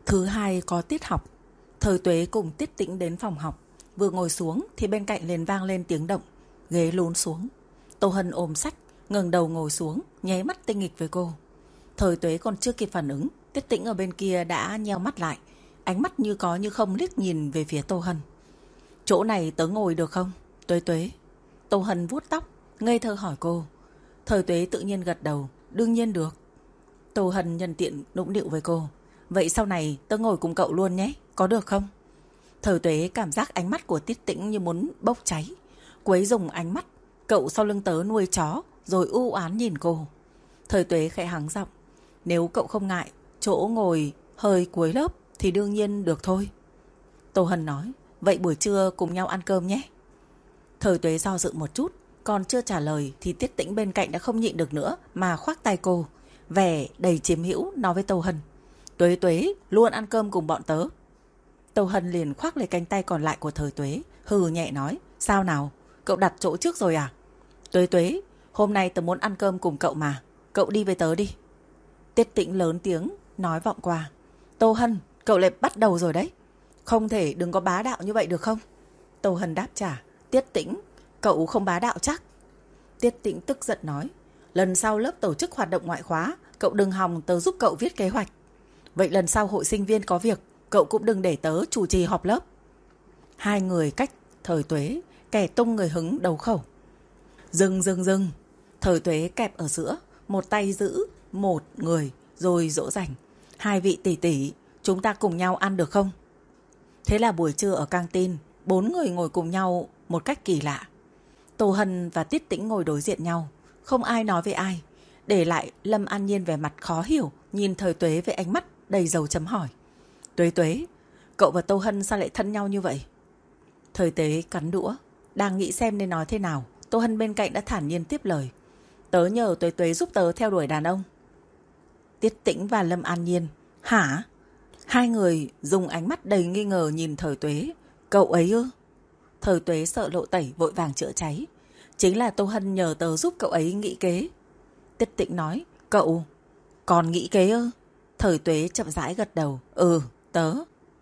Thứ hai có tiết học. Thời Tuế cùng Tiết Tĩnh đến phòng học. Vừa ngồi xuống thì bên cạnh liền vang lên tiếng động. Ghế lún xuống. Tô Hân ôm sách, ngẩng đầu ngồi xuống, nháy mắt tinh nghịch với cô. Thời Tuế còn chưa kịp phản ứng, Tiết Tĩnh ở bên kia đã nheo mắt lại, ánh mắt như có như không liếc nhìn về phía Tô Hân. Chỗ này tớ ngồi được không? Tuế Tuế. Tô Hân vuốt tóc, ngây thơ hỏi cô. Thời Tuế tự nhiên gật đầu, đương nhiên được. Tô Hân nhân tiện nũng nịu với cô. Vậy sau này tớ ngồi cùng cậu luôn nhé, có được không? Thời Tuế cảm giác ánh mắt của Tiết Tĩnh như muốn bốc cháy. Cô ấy dùng ánh mắt cậu sau lưng tớ nuôi chó rồi u oán nhìn cô. Thời Tuế khẽ hắng giọng. Nếu cậu không ngại chỗ ngồi hơi cuối lớp thì đương nhiên được thôi. Tô Hân nói. Vậy buổi trưa cùng nhau ăn cơm nhé. Thời Tuế do dự một chút, còn chưa trả lời thì Tiết Tĩnh bên cạnh đã không nhịn được nữa mà khoác tay cô, vẻ đầy chiếm hữu nói với Tô Hân. Tuế Tuế luôn ăn cơm cùng bọn tớ. Tô Hân liền khoác lấy cánh tay còn lại của Thời Tuế, hừ nhẹ nói. Sao nào, cậu đặt chỗ trước rồi à? Tuế Tuế, hôm nay tớ muốn ăn cơm cùng cậu mà, cậu đi với tớ đi. Tiết Tĩnh lớn tiếng nói vọng qua. Tô Hân, cậu lại bắt đầu rồi đấy. Không thể đừng có bá đạo như vậy được không? Tô Hân đáp trả. Tiết Tĩnh, cậu không bá đạo chắc? Tiết Tĩnh tức giận nói. Lần sau lớp tổ chức hoạt động ngoại khóa, cậu đừng hòng tớ giúp cậu viết kế hoạch. Vậy lần sau hội sinh viên có việc, cậu cũng đừng để tớ chủ trì họp lớp. Hai người cách Thời Tuế, kẻ tung người hứng đấu khẩu. Dừng. Thời Tuế kẹp ở giữa, một tay giữ một người rồi dỗ dành. Hai vị tỷ tỷ, chúng ta cùng nhau ăn được không? Thế là buổi trưa ở căng tin, 4 người ngồi cùng nhau một cách kỳ lạ. Tô Hân và Tiết Tĩnh ngồi đối diện nhau, không ai nói với ai, để lại Lâm An Nhiên vẻ mặt khó hiểu, nhìn Thời Tuế với ánh mắt đầy dấu chấm hỏi. Tuế Tuế, cậu và Tô Hân sao lại thân nhau như vậy? Thời Tuế cắn đũa, đang nghĩ xem nên nói thế nào. Tô Hân bên cạnh đã thản nhiên tiếp lời. Tớ nhờ Tuế Tuế giúp tớ theo đuổi đàn ông. Tiết Tĩnh và Lâm An Nhiên. Hả? Hai người dùng ánh mắt đầy nghi ngờ nhìn Thời Tuế. Cậu ấy ư? Thời Tuế sợ lộ tẩy vội vàng chữa cháy. Chính là Tô Hân nhờ tớ giúp cậu ấy nghĩ kế. Tiết Tĩnh nói. Cậu còn nghĩ kế ư? Thời Tuế chậm rãi gật đầu. Ừ, tớ.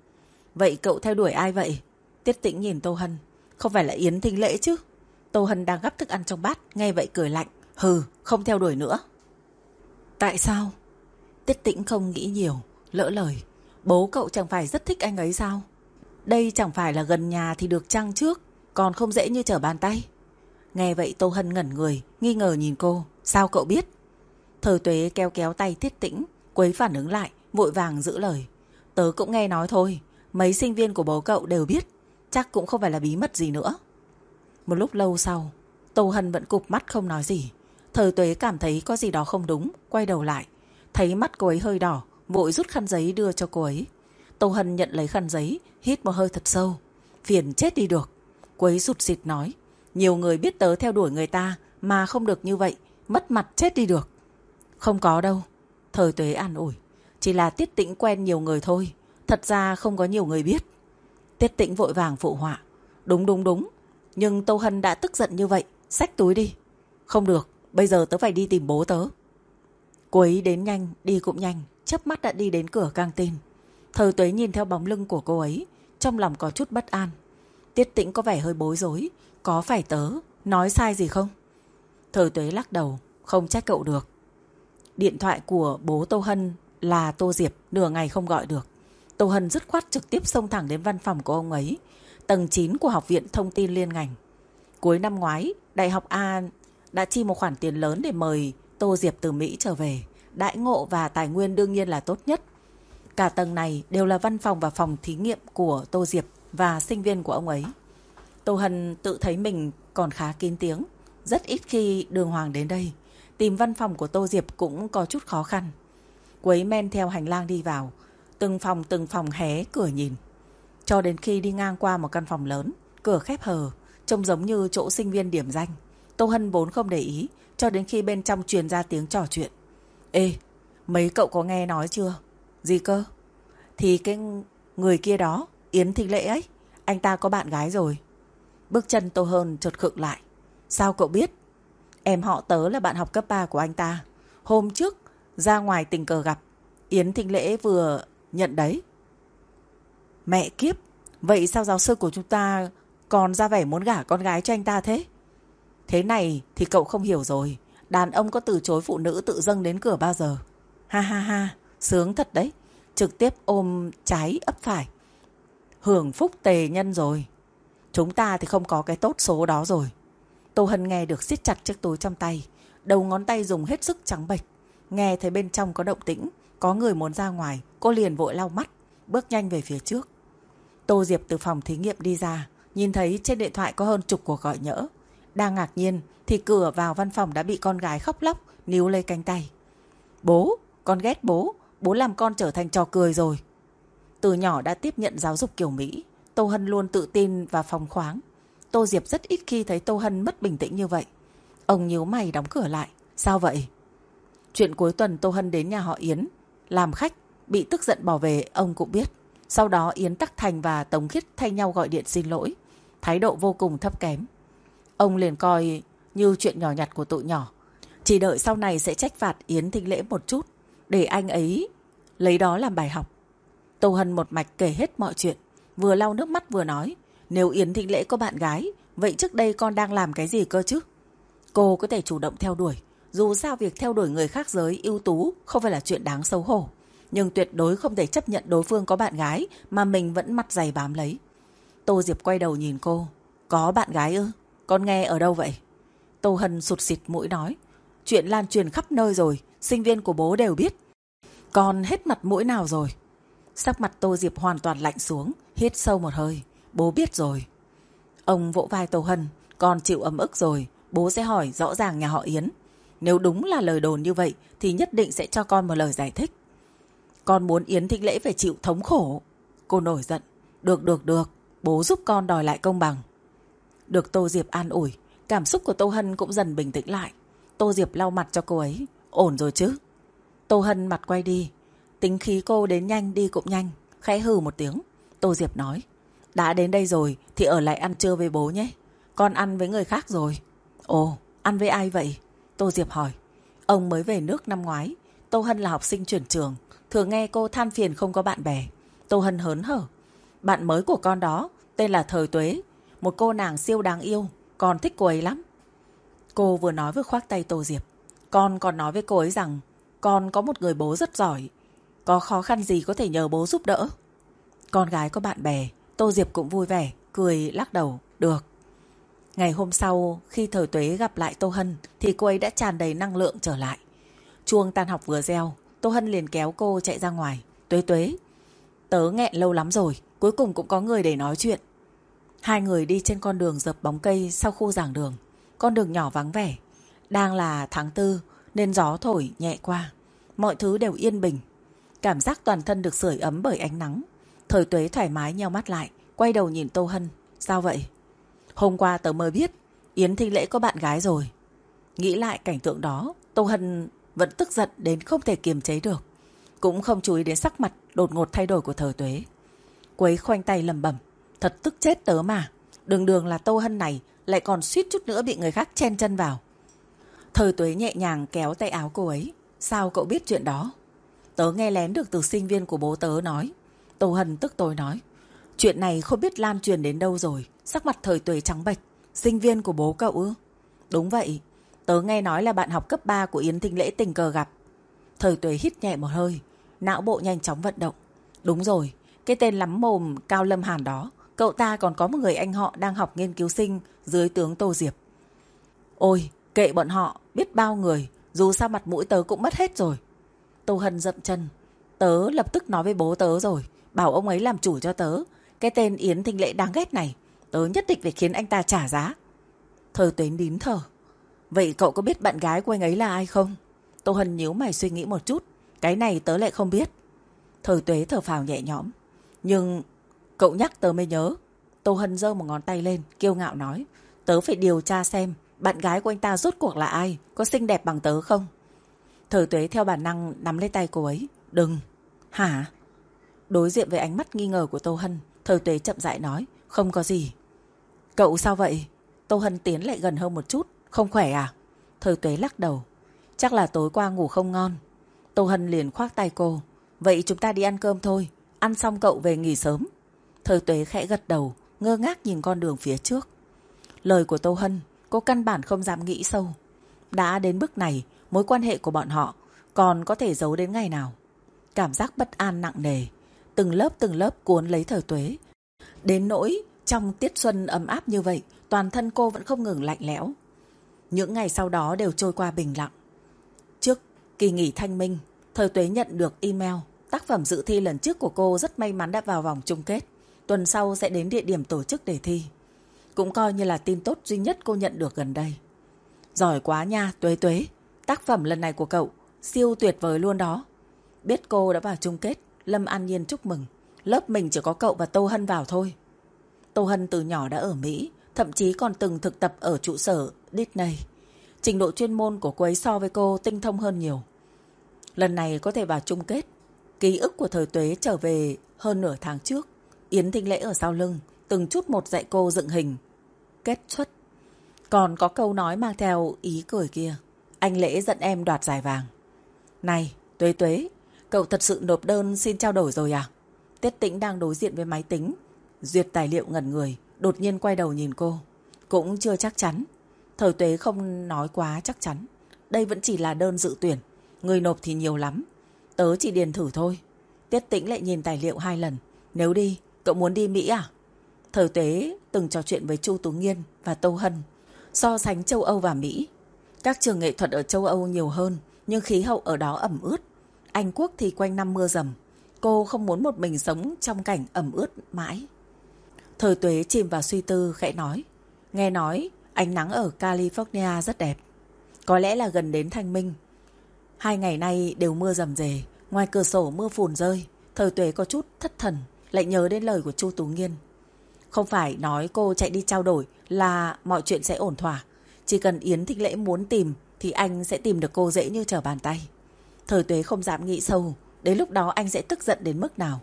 Vậy cậu theo đuổi ai vậy? Tiết Tĩnh nhìn Tô Hân. Không phải là Yến Thính Lễ chứ? Tô Hân đang gắp thức ăn trong bát, nghe vậy cười lạnh. Hừ, không theo đuổi nữa. Tại sao? Tiết Tĩnh không nghĩ nhiều, lỡ lời. Bố cậu chẳng phải rất thích anh ấy sao? Đây chẳng phải là gần nhà thì được chăng trước, còn không dễ như trở bàn tay. Nghe vậy Tô Hân ngẩn người, nghi ngờ nhìn cô. Sao cậu biết? Thời Tuế kéo kéo tay Tiết Tĩnh, quấy phản ứng lại, vội vàng giữ lời. Tớ cũng nghe nói thôi, mấy sinh viên của bố cậu đều biết, chắc cũng không phải là bí mật gì nữa. Một lúc lâu sau, Tô Hân vẫn cụp mắt không nói gì. Thời Tuế cảm thấy có gì đó không đúng, quay đầu lại, thấy mắt cô ấy hơi đỏ, vội rút khăn giấy đưa cho cô ấy. Tô Hân nhận lấy khăn giấy, hít một hơi thật sâu. Phiền chết đi được. Cô ấy rụt rịt nói. Nhiều người biết tớ theo đuổi người ta mà không được như vậy, mất mặt chết đi được. Không có đâu. Thời Tuế an ủi. Chỉ là Tiết Tĩnh quen nhiều người thôi, thật ra không có nhiều người biết. Tiết Tĩnh vội vàng phụ họa. Đúng. Nhưng Tô Hân đã tức giận như vậy, xách túi đi. Không được, bây giờ tớ phải đi tìm bố tớ. Cô ấy đến nhanh, đi cũng nhanh, chớp mắt đã đi đến cửa căng tin. Thời Tuế nhìn theo bóng lưng của cô ấy, trong lòng có chút bất an. Tiết Tĩnh có vẻ hơi bối rối. Có phải tớ nói sai gì không? Thời Tuế lắc đầu. Không trách cậu được. Điện thoại của bố Tô Hân là Tô Diệp, nửa ngày không gọi được. Tô Hân dứt khoát trực tiếp xông thẳng đến văn phòng của ông ấy, tầng 9 của Học viện Thông tin Liên ngành. Cuối năm ngoái, Đại học A đã chi một khoản tiền lớn để mời Tô Diệp từ Mỹ trở về. Đãi ngộ và tài nguyên đương nhiên là tốt nhất. Cả tầng này đều là văn phòng và phòng thí nghiệm của Tô Diệp và sinh viên của ông ấy. Tô Hân tự thấy mình còn khá kín tiếng, rất ít khi đường hoàng đến đây. Tìm văn phòng của Tô Diệp cũng có chút khó khăn. Cô ấy men theo hành lang đi vào, từng phòng hé cửa nhìn. Cho đến khi đi ngang qua một căn phòng lớn, cửa khép hờ, trông giống như chỗ sinh viên điểm danh. Tô Hân vốn không để ý, cho đến khi bên trong truyền ra tiếng trò chuyện. Ê, mấy cậu có nghe nói chưa? Gì cơ? Thì cái người kia đó, Yến Thính Lễ ấy, anh ta có bạn gái rồi. Bước chân Tô Hân chợt khựng lại. Sao cậu biết? Em họ tớ là bạn học cấp 3 của anh ta. Hôm trước ra ngoài tình cờ gặp, Yến Thính Lễ vừa nhận đấy. Mẹ kiếp, vậy sao giáo sư của chúng ta còn ra vẻ muốn gả con gái cho anh ta thế? Thế này thì cậu không hiểu rồi. Đàn ông có từ chối phụ nữ tự dâng đến cửa bao giờ? Ha ha ha, sướng thật đấy. Trực tiếp ôm trái ấp phải. Hưởng phúc tề nhân rồi. Chúng ta thì không có cái tốt số đó rồi. Tô Hân nghe được siết chặt chiếc túi trong tay. Đầu ngón tay dùng hết sức trắng bệch. Nghe thấy bên trong có động tĩnh, có người muốn ra ngoài, cô liền vội lau mắt, bước nhanh về phía trước. Tô Diệp từ phòng thí nghiệm đi ra, nhìn thấy trên điện thoại có hơn chục cuộc gọi nhỡ. Đang ngạc nhiên thì cửa vào văn phòng đã bị con gái khóc lóc níu lấy cánh tay. Bố, con ghét bố, bố làm con trở thành trò cười rồi. Từ nhỏ đã tiếp nhận giáo dục kiểu Mỹ, Tô Hân luôn tự tin và phóng khoáng. Tô Diệp rất ít khi thấy Tô Hân mất bình tĩnh như vậy. Ông nhíu mày đóng cửa lại. Sao vậy? Chuyện cuối tuần Tô Hân đến nhà họ Yến làm khách, bị tức giận bỏ về ông cũng biết. Sau đó Yến Tắc Thành và Tống Khiết thay nhau gọi điện xin lỗi, thái độ vô cùng thấp kém. Ông liền coi như chuyện nhỏ nhặt của tụi nhỏ, chỉ đợi sau này sẽ trách phạt Yến Thinh Lễ một chút, để anh ấy lấy đó làm bài học. Tô Hân một mạch kể hết mọi chuyện, vừa lau nước mắt vừa nói. Nếu Yến Thinh Lễ có bạn gái, vậy trước đây con đang làm cái gì cơ chứ? Cô có thể chủ động theo đuổi. Dù sao việc theo đuổi người khác giới ưu tú không phải là chuyện đáng xấu hổ, nhưng tuyệt đối không thể chấp nhận đối phương có bạn gái mà mình vẫn mặt dày bám lấy. Tô Diệp quay đầu nhìn cô. Có bạn gái ư? Con nghe ở đâu vậy? Tô Hân sụt sịt mũi nói. Chuyện lan truyền khắp nơi rồi, sinh viên của bố đều biết. Con hết mặt mũi nào rồi? Sắc mặt Tô Diệp hoàn toàn lạnh xuống, hít sâu một hơi. Bố biết rồi. Ông vỗ vai Tô Hân. Con chịu ấm ức rồi, bố sẽ hỏi rõ ràng nhà họ Yến. Nếu đúng là lời đồn như vậy thì nhất định sẽ cho con một lời giải thích. Con muốn Yến Thinh Lễ phải chịu thống khổ. Cô nổi giận. Được, bố giúp con đòi lại công bằng. Được Tô Diệp an ủi, cảm xúc của Tô Hân cũng dần bình tĩnh lại. Tô Diệp lau mặt cho cô ấy. Ổn rồi chứ? Tô Hân mặt quay đi. Tính khí cô đến nhanh đi cũng nhanh, khẽ hừ một tiếng. Tô Diệp nói. Đã đến đây rồi thì ở lại ăn trưa với bố nhé. Con ăn với người khác rồi. Ồ, ăn với ai vậy? Tô Diệp hỏi. Ông mới về nước năm ngoái. Tô Hân là học sinh chuyển trường, thường nghe cô than phiền không có bạn bè. Tô Hân hớn hở. Bạn mới của con đó tên là Thời Tuế, một cô nàng siêu đáng yêu, con thích cô ấy lắm. Cô vừa nói vừa khoác tay Tô Diệp. Con còn nói với cô ấy rằng con có một người bố rất giỏi, có khó khăn gì có thể nhờ bố giúp đỡ. Con gái có bạn bè, Tô Diệp cũng vui vẻ, cười lắc đầu. Được. Ngày hôm sau, khi Thời Tuế gặp lại Tô Hân thì cô ấy đã tràn đầy năng lượng trở lại. Chuông tan học vừa reo, Tô Hân liền kéo cô chạy ra ngoài. Tuế, tớ nghẹn lâu lắm rồi, cuối cùng cũng có người để nói chuyện. Hai người đi trên con đường dợp bóng cây sau khu giảng đường. Con đường nhỏ vắng vẻ. Đang là tháng 4 nên gió thổi nhẹ qua. Mọi thứ đều yên bình. Cảm giác toàn thân được sưởi ấm bởi ánh nắng. Thời Tuế thoải mái nheo mắt lại, quay đầu nhìn Tô Hân. Sao vậy? Hôm qua tớ mới biết Yến Thinh Lễ có bạn gái rồi. Nghĩ lại cảnh tượng đó, Tô Hân vẫn tức giận đến không thể kiềm chế được. Cũng không chú ý đến sắc mặt đột ngột thay đổi của Thời Tuế. Cô ấy khoanh tay lẩm bẩm. Thật tức chết tớ mà. Đường là Tô Hân này lại còn suýt chút nữa bị người khác chen chân vào. Thời Tuế nhẹ nhàng kéo tay áo cô ấy. Sao cậu biết chuyện đó? Tớ nghe lén được từ sinh viên của bố tớ nói. Tô Hân tức tối nói. Chuyện này không biết lan truyền đến đâu rồi. Sắc mặt Thời Tuế trắng bệch. Sinh viên của bố cậu ư? Đúng vậy. Tớ nghe nói là bạn học cấp 3 của Yến Thinh Lễ tình cờ gặp. Thời Tuế hít nhẹ một hơi, não bộ nhanh chóng vận động. Đúng rồi, cái tên lắm mồm Cao Lâm Hàn đó, cậu ta còn có một người anh họ đang học nghiên cứu sinh dưới tướng Tô Diệp. Ôi, kệ bọn họ, biết bao người, dù sao mặt mũi tớ cũng mất hết rồi. Tô Hân dậm chân. Tớ lập tức nói với bố tớ rồi, bảo ông ấy làm chủ cho tớ. Cái tên Yến Thinh Lễ đáng ghét này, tớ nhất định phải khiến anh ta trả giá. Thời Tuế nín thở. Vậy cậu có biết bạn gái của anh ấy là ai không? Tô Hân nhíu mày suy nghĩ một chút. Cái này tớ lại không biết. Thời Tuế thở phào nhẹ nhõm. Nhưng cậu nhắc tớ mới nhớ. Tô Hân giơ một ngón tay lên, kiêu ngạo nói. Tớ phải điều tra xem bạn gái của anh ta rốt cuộc là ai, có xinh đẹp bằng tớ không? Thời Tuế theo bản năng nắm lấy tay cô ấy. Đừng. Hả? Đối diện với ánh mắt nghi ngờ của Tô Hân, Thời Tuế chậm rãi nói. Không có gì. Cậu sao vậy? Tô Hân tiến lại gần hơn một chút. Không khỏe à? Thời Tuế lắc đầu. Chắc là tối qua ngủ không ngon. Tô Hân liền khoác tay cô. Vậy chúng ta đi ăn cơm thôi. Ăn xong cậu về nghỉ sớm. Thời Tuế khẽ gật đầu, ngơ ngác nhìn con đường phía trước. Lời của Tô Hân, cô căn bản không dám nghĩ sâu. Đã đến bước này, mối quan hệ của bọn họ còn có thể giấu đến ngày nào? Cảm giác bất an nặng nề, từng lớp cuốn lấy Thời Tuế. Đến nỗi trong tiết xuân ấm áp như vậy, toàn thân cô vẫn không ngừng lạnh lẽo. Những ngày sau đó đều trôi qua bình lặng. Trước kỳ nghỉ thanh minh, Thời Tuế nhận được email. Tác phẩm dự thi lần trước của cô rất may mắn đã vào vòng chung kết. Tuần sau sẽ đến địa điểm tổ chức để thi. Cũng coi như là tin tốt duy nhất cô nhận được gần đây. Giỏi quá nha Tuế Tuế. Tác phẩm lần này của cậu siêu tuyệt vời luôn đó. Biết cô đã vào chung kết, Lâm An Nhiên chúc mừng. Lớp mình chỉ có cậu và Tô Hân vào thôi. Tô Hân từ nhỏ đã ở Mỹ, thậm chí còn từng thực tập ở trụ sở Disney. Trình độ chuyên môn của cô ấy so với cô tinh thông hơn nhiều. Lần này có thể vào chung kết. Ký ức của Thời Tuế trở về hơn nửa tháng trước. Yến Thính Lễ ở sau lưng, từng chút một dạy cô dựng hình. Kết xuất. Còn có câu nói mang theo ý cười kia. Anh Lễ dẫn em đoạt giải vàng. Này, Tuế Tuế, cậu thật sự nộp đơn xin trao đổi rồi à? Tiết Tĩnh đang đối diện với máy tính, duyệt tài liệu ngẩn người, đột nhiên quay đầu nhìn cô. Cũng chưa chắc chắn. Thời Tuế không nói quá chắc chắn. Đây vẫn chỉ là đơn dự tuyển. Người nộp thì nhiều lắm. Tớ chỉ điền thử thôi. Tiết Tĩnh lại nhìn tài liệu 2 lần. Nếu đi, cậu muốn đi Mỹ à? Thời Tuế từng trò chuyện với Chu Tú Nghiên và Tô Hân. So sánh châu Âu và Mỹ. Các trường nghệ thuật ở châu Âu nhiều hơn, nhưng khí hậu ở đó ẩm ướt. Anh Quốc thì quanh năm mưa dầm. Cô không muốn một mình sống trong cảnh ẩm ướt mãi. Thời Tuế chìm vào suy tư khẽ nói. Nghe nói ánh nắng ở California rất đẹp. Có lẽ là gần đến thanh minh. 2 ngày nay đều mưa rầm rề. Ngoài cửa sổ mưa phùn rơi. Thời Tuế có chút thất thần, lại nhớ đến lời của Chu Tú Nghiên. Không phải nói cô chạy đi trao đổi là mọi chuyện sẽ ổn thỏa. Chỉ cần Yến Thính Lễ muốn tìm thì anh sẽ tìm được cô dễ như trở bàn tay. Thời Tuế không dám nghĩ sâu. Đến lúc đó anh sẽ tức giận đến mức nào?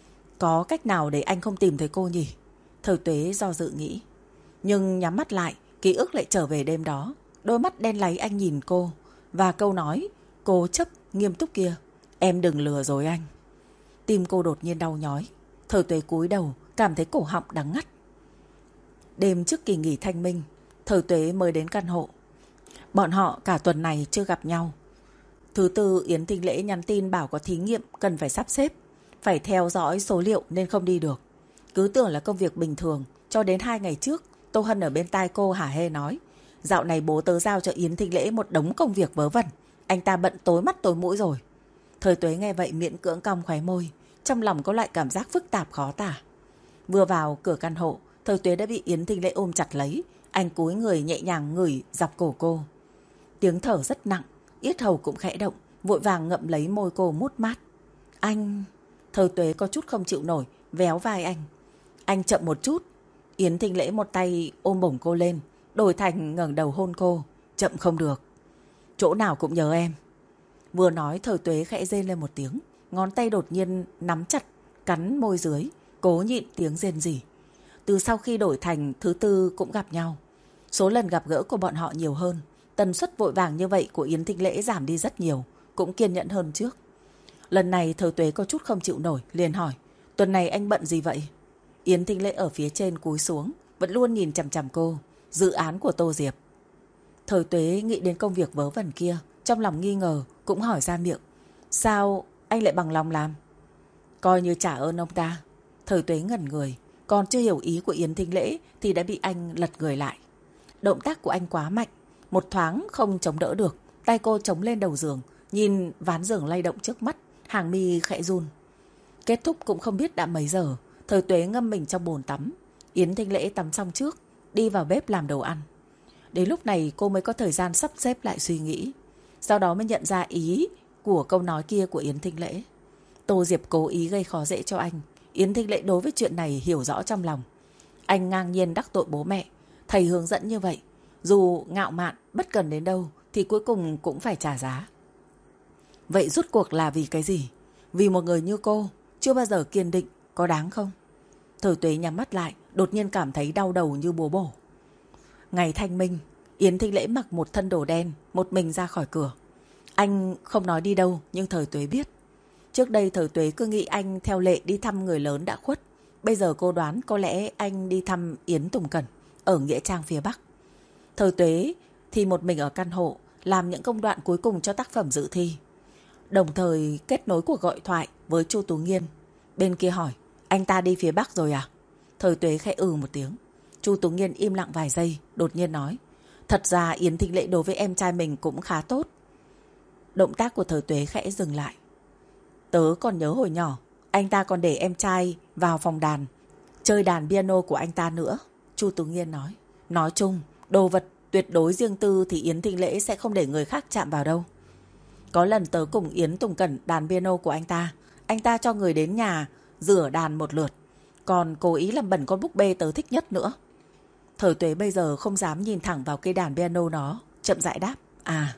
Có cách nào để anh không tìm thấy cô nhỉ? Thời Tuế do dự nghĩ. Nhưng nhắm mắt lại, ký ức lại trở về đêm đó. Đôi mắt đen láy anh nhìn cô. Và câu nói cố chấp nghiêm túc kia. Em đừng lừa rồi anh. Tim cô đột nhiên đau nhói. Thời Tuế cúi đầu, cảm thấy cổ họng đắng ngắt. Đêm trước kỳ nghỉ thanh minh, Thời Tuế mới đến căn hộ. Bọn họ cả tuần này chưa gặp nhau. Thứ tư Yến Thính Lễ nhắn tin bảo có thí nghiệm cần phải sắp xếp. Phải theo dõi số liệu nên không đi được. Cứ tưởng là công việc bình thường. Cho đến 2 ngày trước, Tô Hân ở bên tai cô hả hê nói. Dạo này bố tớ giao cho Yến Thính Lễ một đống công việc vớ vẩn. Anh ta bận tối mắt tối mũi rồi. Thời Tuế nghe vậy miễn cưỡng cong khóe môi. Trong lòng có loại cảm giác phức tạp khó tả. Vừa vào cửa căn hộ, Thời Tuế đã bị Yến Thính Lễ ôm chặt lấy. Anh cúi người nhẹ nhàng ngửi dọc cổ cô. Tiếng thở rất nặng, yết hầu cũng khẽ động, vội vàng ngậm lấy môi cô mút mát. Anh... Thời Tuế có chút không chịu nổi, véo vai anh. Anh chậm một chút. Yến Thính Lễ một tay ôm bổng cô lên, đổi thành ngẩng đầu hôn cô. Chậm không được. Chỗ nào cũng nhớ em. Vừa nói Thời Tuế khẽ rên lên một tiếng. Ngón tay đột nhiên nắm chặt, cắn môi dưới, cố nhịn tiếng rên rỉ. Từ sau khi đổi thành thứ tư cũng gặp nhau. Số lần gặp gỡ của bọn họ nhiều hơn. Tần suất vội vàng như vậy của Yến Thính Lễ giảm đi rất nhiều. Cũng kiên nhẫn hơn trước. Lần này Thời Tuế có chút không chịu nổi, liền hỏi. Tuần này anh bận gì vậy? Yến Thính Lễ ở phía trên cúi xuống, vẫn luôn nhìn chằm chằm cô. Dự án của Tô Diệp. Thời Tuế nghĩ đến công việc vớ vẩn kia, trong lòng nghi ngờ, cũng hỏi ra miệng. Sao anh lại bằng lòng làm? Coi như trả ơn ông ta. Thời Tuế ngẩn người, còn chưa hiểu ý của Yến Thính Lễ thì đã bị anh lật người lại. Động tác của anh quá mạnh, một thoáng không chống đỡ được. Tay cô chống lên đầu giường, nhìn ván giường lay động trước mắt, hàng mi khẽ run. Kết thúc cũng không biết đã mấy giờ. Thời Tuế ngâm mình trong bồn tắm. Yến Thính Lễ tắm xong trước, đi vào bếp làm đồ ăn. Đến lúc này cô mới có thời gian sắp xếp lại suy nghĩ. Sau đó mới nhận ra ý của câu nói kia của Yến Thính Lễ. Tô Diệp cố ý gây khó dễ cho anh. Yến Thính Lễ đối với chuyện này hiểu rõ trong lòng. Anh ngang nhiên đắc tội bố mẹ. Thầy hướng dẫn như vậy, dù ngạo mạn bất cần đến đâu thì cuối cùng cũng phải trả giá. Vậy rút cuộc là vì cái gì? Vì một người như cô chưa bao giờ kiên định, có đáng không? Thời Tuế nhắm mắt lại, đột nhiên cảm thấy đau đầu như búa bổ. Ngày thanh minh, Yến Thính Lễ mặc một thân đồ đen, một mình ra khỏi cửa. Anh không nói đi đâu, nhưng Thời Tuế biết. Trước đây Thời Tuế cứ nghĩ anh theo lệ đi thăm người lớn đã khuất. bây giờ cô đoán có lẽ anh đi thăm Yến Tùng Cẩn ở Nghĩa Trang phía Bắc. Thời Tuế thì một mình ở căn hộ làm những công đoạn cuối cùng cho tác phẩm dự thi. Đồng thời kết nối cuộc gọi thoại với Chu Tú Nghiên. Bên kia hỏi, anh ta đi phía Bắc rồi à? Thời Tuế khẽ một tiếng. Chu Tú Nghiên im lặng vài giây, đột nhiên nói, thật ra Yến Thịnh Lễ đối với em trai mình cũng khá tốt. Động tác của Thời Tuế khẽ dừng lại. Tớ còn nhớ hồi nhỏ, anh ta còn để em trai vào phòng đàn, chơi đàn piano của anh ta nữa. Chu Tú Nghiên nói, nói chung, đồ vật tuyệt đối riêng tư thì Yến Thịnh Lễ sẽ không để người khác chạm vào đâu. Có lần tớ cùng Yến Tùng Cẩn đàn piano của anh ta cho người đến nhà rửa đàn một lượt, còn cố ý làm bẩn con búp bê tớ thích nhất nữa. Thời Tuế bây giờ không dám nhìn thẳng vào cây đàn piano nó, chậm rãi đáp, à,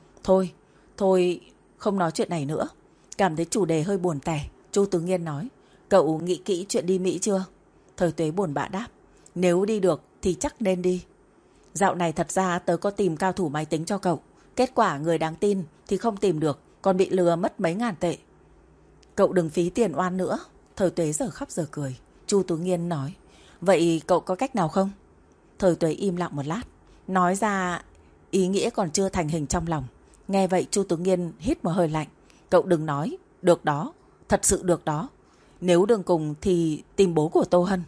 thôi, không nói chuyện này nữa. Cảm thấy chủ đề hơi buồn tẻ, Chu Tú Nghiên nói, cậu nghĩ kỹ chuyện đi Mỹ chưa? Thời Tuế buồn bã đáp, nếu đi được thì chắc nên đi. Dạo này thật ra tớ có tìm cao thủ máy tính cho cậu. Kết quả người đáng tin thì không tìm được, còn bị lừa mất mấy ngàn tệ. Cậu đừng phí tiền oan nữa. Thời Tuế giờ khóc giờ cười. Chu Tú Nghiên nói, vậy cậu có cách nào không? Thời Tuế im lặng một lát, nói ra ý nghĩa còn chưa thành hình trong lòng. Nghe vậy Chu Tú Nghiên hít một hơi lạnh. Cậu đừng nói, được đó, thật sự được đó. Nếu đường cùng thì tìm bố của Tô Hân.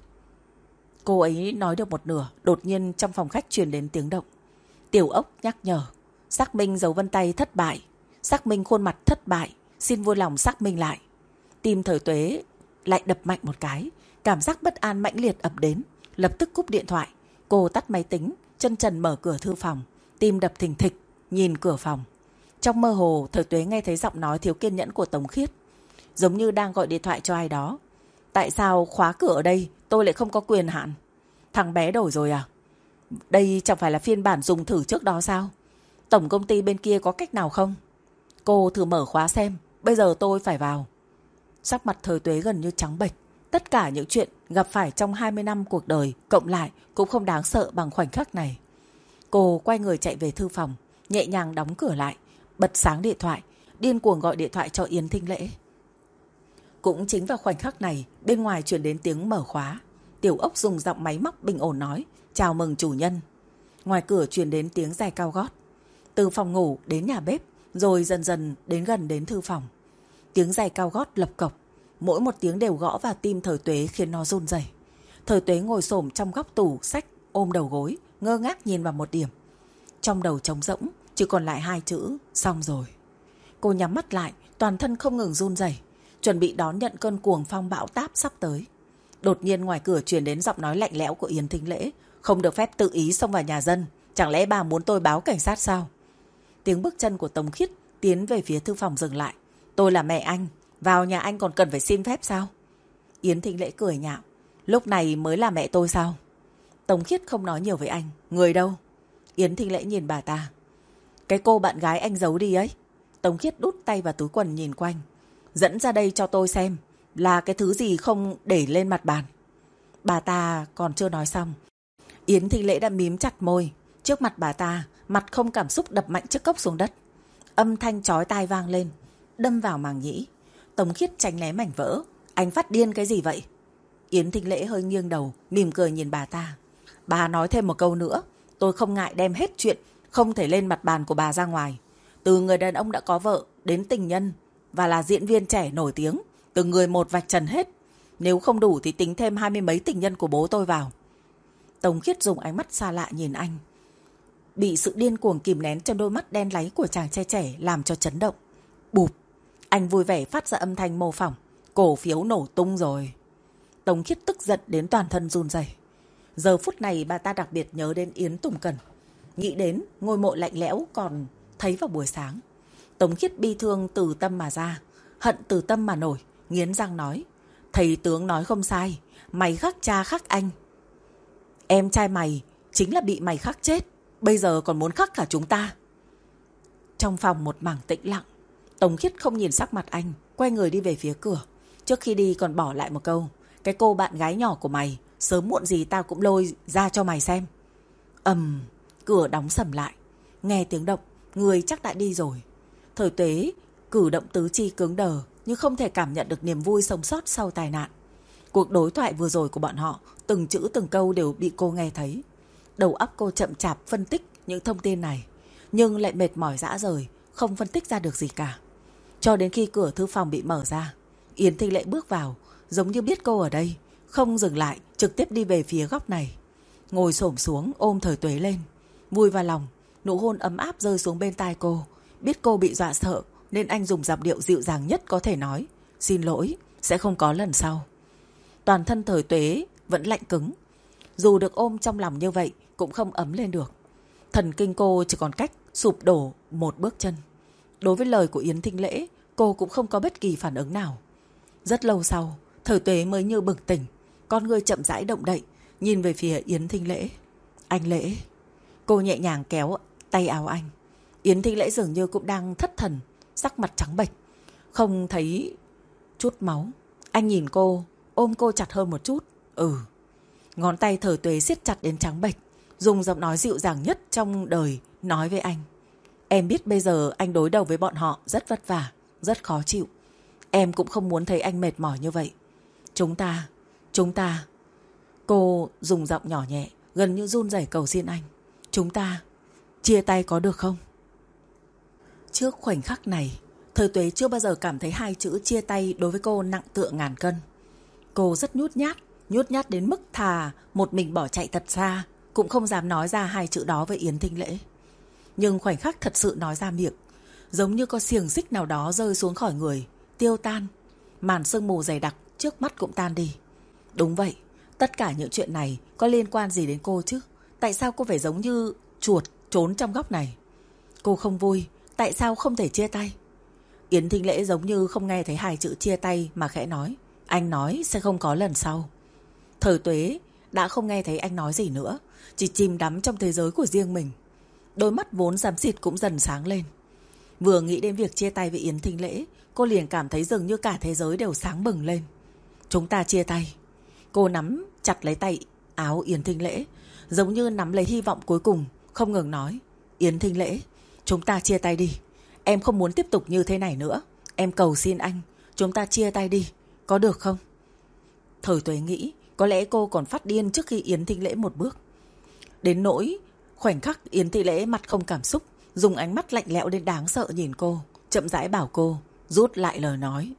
Cô ấy nói được một nửa, đột nhiên trong phòng khách truyền đến tiếng động. Tiểu Ốc nhắc nhở, xác minh dấu vân tay thất bại, xác minh khuôn mặt thất bại, xin vui lòng xác minh lại. Tim Thời Tuế lại đập mạnh một cái, cảm giác bất an mãnh liệt ập đến, lập tức cúp điện thoại. Cô tắt máy tính, chân trần mở cửa thư phòng, tim đập thình thịch, nhìn cửa phòng. Trong mơ hồ, Thời Tuế nghe thấy giọng nói thiếu kiên nhẫn của Tống Khiết, giống như đang gọi điện thoại cho ai đó. Tại sao khóa cửa ở đây tôi lại không có quyền hạn? Thằng bé đổi rồi à? Đây chẳng phải là phiên bản dùng thử trước đó sao? Tổng công ty bên kia có cách nào không? Cô thử mở khóa xem, bây giờ tôi phải vào. Sắc mặt Thời Tuế gần như trắng bệch. Tất cả những chuyện gặp phải trong 20 năm cuộc đời cộng lại cũng không đáng sợ bằng khoảnh khắc này. Cô quay người chạy về thư phòng, nhẹ nhàng đóng cửa lại, bật sáng điện thoại, điên cuồng gọi điện thoại cho Yến Thịnh Lễ. Cũng chính vào khoảnh khắc này, bên ngoài truyền đến tiếng mở khóa. Tiểu Ốc dùng giọng máy móc bình ổn nói, chào mừng chủ nhân. Ngoài cửa truyền đến tiếng giày cao gót. Từ phòng ngủ đến nhà bếp, rồi dần dần đến gần đến thư phòng. Tiếng giày cao gót lập cộc, mỗi một tiếng đều gõ vào tim Thời Tuế khiến nó run rẩy. Thời Tuế ngồi xổm trong góc tủ sách, ôm đầu gối, ngơ ngác nhìn vào một điểm. Trong đầu trống rỗng, chỉ còn lại hai chữ, xong rồi. Cô nhắm mắt lại, toàn thân không ngừng run rẩy, chuẩn bị đón nhận cơn cuồng phong bão táp sắp tới. Đột nhiên ngoài cửa truyền đến giọng nói lạnh lẽo của Yến Thịnh Lễ, không được phép tự ý xông vào nhà dân, chẳng lẽ bà muốn tôi báo cảnh sát sao? Tiếng bước chân của Tống Khiết tiến về phía thư phòng dừng lại. Tôi là mẹ anh, vào nhà anh còn cần phải xin phép sao? Yến Thịnh Lễ cười nhạo, lúc này mới là mẹ tôi sao? Tống Khiết không nói nhiều với anh. Người đâu? Yến Thịnh Lễ nhìn bà ta. Cái cô bạn gái anh giấu đi ấy. Tống Khiết đút tay vào túi quần nhìn quanh. Dẫn ra đây cho tôi xem, là cái thứ gì không để lên mặt bàn. Bà ta còn chưa nói xong, Yến Thịnh Lễ đã mím chặt môi. Trước mặt bà ta, mặt không cảm xúc đập mạnh chiếc cốc xuống đất. Âm thanh chói tai vang lên, đâm vào màng nhĩ. Tống Khiết tránh né mảnh vỡ. Anh phát điên cái gì vậy? Yến Thịnh Lễ hơi nghiêng đầu, mỉm cười nhìn bà ta. Bà nói thêm một câu nữa, tôi không ngại đem hết chuyện không thể lên mặt bàn của bà ra ngoài. Từ người đàn ông đã có vợ đến tình nhân và là diễn viên trẻ nổi tiếng, từng người một vạch trần hết. Nếu không đủ thì tính thêm 20 mấy tình nhân của bố tôi vào. Tống Khiết dùng ánh mắt xa lạ nhìn anh, bị sự điên cuồng kìm nén trong đôi mắt đen láy của chàng trai trẻ làm cho chấn động. Bụp, anh vui vẻ phát ra âm thanh mô phỏng. Cổ phiếu nổ tung rồi. Tống Khiết tức giận đến toàn thân run rẩy. Giờ phút này bà ta đặc biệt nhớ đến Yến Tùng Cẩn, nghĩ đến ngôi mộ lạnh lẽo còn thấy vào buổi sáng. Tống Khiết bi thương từ tâm mà ra, hận từ tâm mà nổi, nghiến răng nói, thầy tướng nói không sai, mày khắc cha khắc anh. Em trai mày chính là bị mày khắc chết, bây giờ còn muốn khắc cả chúng ta. Trong phòng một mảng tĩnh lặng. Tống Khiết không nhìn sắc mặt anh, quay người đi về phía cửa. Trước khi đi còn bỏ lại một câu, cái cô bạn gái nhỏ của mày sớm muộn gì tao cũng lôi ra cho mày xem. Cửa đóng sầm lại. Nghe tiếng động, người chắc đã đi rồi. Thời Tuế cử động tứ chi cứng đờ, nhưng không thể cảm nhận được niềm vui sống sót sau tai nạn. Cuộc đối thoại vừa rồi của bọn họ, từng chữ từng câu đều bị cô nghe thấy. Đầu óc cô chậm chạp phân tích những thông tin này, nhưng lại mệt mỏi rã rời, không phân tích ra được gì cả. Cho đến khi cửa thư phòng bị mở ra, Yến Thanh Lệ bước vào, giống như biết cô ở đây, không dừng lại, trực tiếp đi về phía góc này. Ngồi xổm xuống ôm Thời Tuế lên, vui vào lòng, nụ hôn ấm áp rơi xuống bên tai cô. Biết cô bị dọa sợ nên anh dùng giọng điệu dịu dàng nhất có thể nói: "Xin lỗi, sẽ không có lần sau." Toàn thân Thời Tuế vẫn lạnh cứng, dù được ôm trong lòng như vậy cũng không ấm lên được. Thần kinh cô chỉ còn cách sụp đổ một bước chân. Đối với lời của Yến Thanh Lễ, cô cũng không có bất kỳ phản ứng nào. Rất lâu sau, Thời Tuế mới như bừng tỉnh, con người chậm rãi động đậy, nhìn về phía Yến Thanh Lễ. "Anh Lễ." Cô nhẹ nhàng kéo tay áo anh. Yến Thanh Lễ dường như cũng đang thất thần, sắc mặt trắng bệch, không thấy chút máu. Anh nhìn cô, ôm cô chặt hơn một chút. Ngón tay Thời Tuế siết chặt đến trắng bệch, dùng giọng nói dịu dàng nhất trong đời nói với anh: "Em biết bây giờ anh đối đầu với bọn họ rất vất vả, rất khó chịu. Em cũng không muốn thấy anh mệt mỏi như vậy. Chúng ta..." Cô dùng giọng nhỏ nhẹ, gần như run rẩy cầu xin anh: Chúng ta chia tay có được không?" Trước khoảnh khắc này, Thời Tuế chưa bao giờ cảm thấy hai chữ chia tay đối với cô nặng tựa ngàn cân. Cô rất nhút nhát đến mức thà một mình bỏ chạy thật xa cũng không dám nói ra hai chữ đó với Yến Thanh Lễ. Nhưng khoảnh khắc thật sự nói ra miệng, giống như có xiềng xích nào đó rơi xuống khỏi người, tiêu tan. Màn sương mù dày đặc trước mắt cũng tan đi. Đúng vậy, tất cả những chuyện này có liên quan gì đến cô chứ? Tại sao cô phải giống như chuột trốn trong góc này? Cô không vui, tại sao không thể chia tay? Yến Thanh Lễ giống như không nghe thấy hai chữ chia tay mà khẽ nói: "Anh nói sẽ không có lần sau." Thời Tuế đã không nghe thấy anh nói gì nữa, chỉ chìm đắm trong thế giới của riêng mình. Đôi mắt vốn rám xịt cũng dần sáng lên. Vừa nghĩ đến việc chia tay với Yến Thanh Lễ, cô liền cảm thấy dường như cả thế giới đều sáng bừng lên. Chúng ta chia tay. Cô nắm chặt lấy tay áo Yến Thanh Lễ, giống như nắm lấy hy vọng cuối cùng, không ngừng nói: "Yến Thanh Lễ, chúng ta chia tay đi. Em không muốn tiếp tục như thế này nữa. Em cầu xin anh, chúng ta chia tay đi, có được không?" Thời Tuế nghĩ có lẽ cô còn phát điên trước khi Yến Thanh Lễ một bước. Đến nỗi khoảnh khắc Yến Thanh Lễ mặt không cảm xúc, dùng ánh mắt lạnh lẽo đến đáng sợ nhìn cô, chậm rãi bảo cô rút lại lời nói.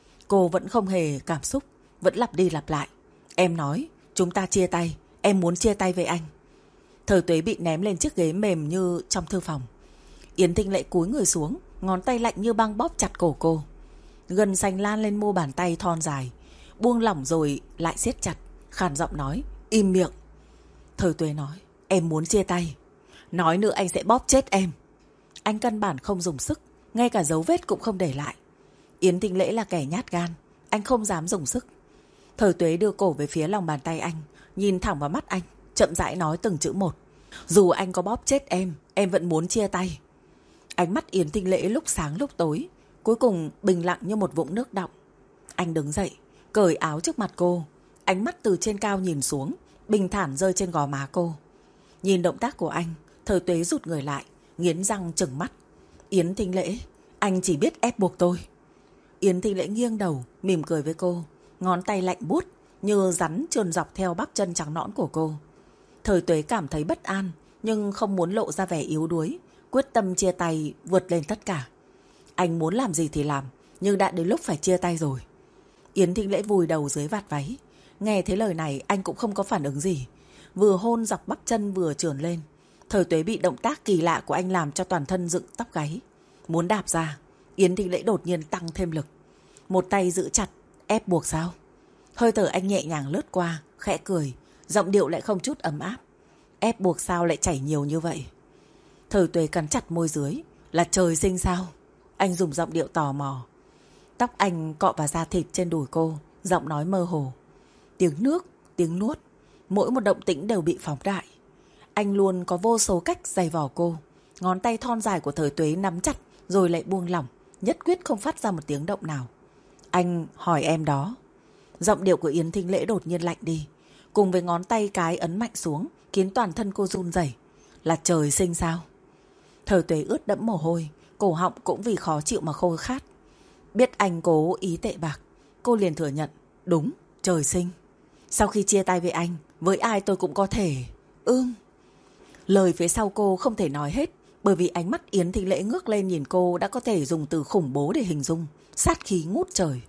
Cô vẫn không hề cảm xúc, vẫn lặp đi lặp lại: "Em nói chúng ta chia tay, em muốn chia tay với anh." Thời Tuế bị ném lên chiếc ghế mềm như trong thư phòng. Yến Thanh Lễ cúi người xuống, ngón tay lạnh như băng bóp chặt cổ cô. Gân xanh lan lên mu bàn tay thon dài, buông lỏng rồi lại siết chặt, khàn giọng nói: "Im miệng." Thời Tuế nói: "Em muốn chia tay. Nói nữa anh sẽ bóp chết em." Anh căn bản không dùng sức, ngay cả dấu vết cũng không để lại. Yến Thanh Lễ là kẻ nhát gan, anh không dám dùng sức. Thời Tuế đưa cổ về phía lòng bàn tay anh, nhìn thẳng vào mắt anh, chậm rãi nói từng chữ một: "Dù anh có bóp chết em vẫn muốn chia tay." Ánh mắt Yến Thanh Lễ lúc sáng lúc tối, cuối cùng bình lặng như một vũng nước đọng. Anh đứng dậy, cởi áo trước mặt cô, ánh mắt từ trên cao nhìn xuống, bình thản rơi trên gò má cô. Nhìn động tác của anh, Thời Tuế rụt người lại, nghiến răng trừng mắt: "Yến Thanh Lễ, anh chỉ biết ép buộc tôi." Yến Thanh Lễ nghiêng đầu, mỉm cười với cô, ngón tay lạnh buốt như rắn trườn dọc theo bắp chân trắng nõn của cô. Thời Tuế cảm thấy bất an, nhưng không muốn lộ ra vẻ yếu đuối, quyết tâm chia tay vượt lên tất cả. Anh muốn làm gì thì làm, nhưng đã đến lúc phải chia tay rồi. Yến Thanh Lễ vùi đầu dưới vạt váy. Nghe thấy lời này anh cũng không có phản ứng gì, vừa hôn dọc bắp chân vừa trườn lên. Thời Tuế bị động tác kỳ lạ của anh làm cho toàn thân dựng tóc gáy. Muốn đạp ra, Yến Thanh Lễ đột nhiên tăng thêm lực. Một tay giữ chặt, ép buộc sao? Hơi thở anh nhẹ nhàng lướt qua, khẽ cười, giọng điệu lại không chút ấm áp: "Ép buộc sao lại chảy nhiều như vậy?" Thời Tuế cắn chặt môi dưới: "Là trời sinh sao?" Anh dùng giọng điệu tò mò. Tóc anh cọ vào da thịt trên đùi cô, giọng nói mơ hồ. Tiếng nước, tiếng nuốt, mỗi một động tĩnh đều bị phóng đại. Anh luôn có vô số cách giày vò cô. Ngón tay thon dài của Thời Tuế nắm chặt rồi lại buông lỏng, nhất quyết không phát ra một tiếng động nào. "Anh hỏi em đó." Giọng điệu của Yến Thanh Lễ đột nhiên lạnh đi, cùng với ngón tay cái ấn mạnh xuống, khiến toàn thân cô run rẩy. "Là trời sinh sao?" Thời Tuế ướt đẫm mồ hôi, cổ họng cũng vì khó chịu mà khô khát. Biết anh cố ý tệ bạc, cô liền thừa nhận: "Đúng, Trời sinh, sau khi chia tay với anh, với ai tôi cũng có thể... Lời phía sau cô không thể nói hết, bởi vì ánh mắt Yến Thính Lễ ngước lên nhìn cô đã có thể dùng từ khủng bố để hình dung, sát khí ngút trời.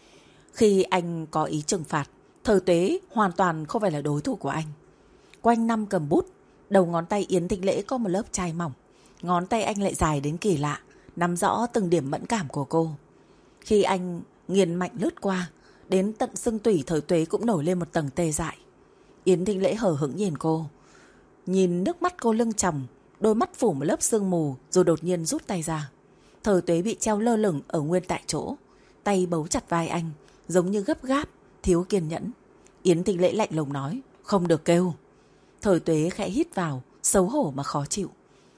Khi anh có ý trừng phạt, Thời Tuế hoàn toàn không phải là đối thủ của anh. Quanh năm cầm bút, đầu ngón tay Yến Thính Lễ có một lớp chai mỏng, ngón tay anh lại dài đến kỳ lạ, nắm rõ từng điểm mẫn cảm của cô. Khi anh nghiền mạnh lướt qua, đến tận xương tủy Thời Tuế cũng nổi lên một tầng tê dại. Yến Thính Lễ hờ hững nhìn cô, nhìn nước mắt cô lưng tròng, đôi mắt phủ một lớp sương mù, rồi đột nhiên rút tay ra. Thời Tuế bị treo lơ lửng ở nguyên tại chỗ, tay bấu chặt vai anh, giống như gấp gáp, thiếu kiên nhẫn. Yến Thính Lễ lạnh lùng nói, không được kêu. Thời Tuế khẽ hít vào, xấu hổ mà khó chịu.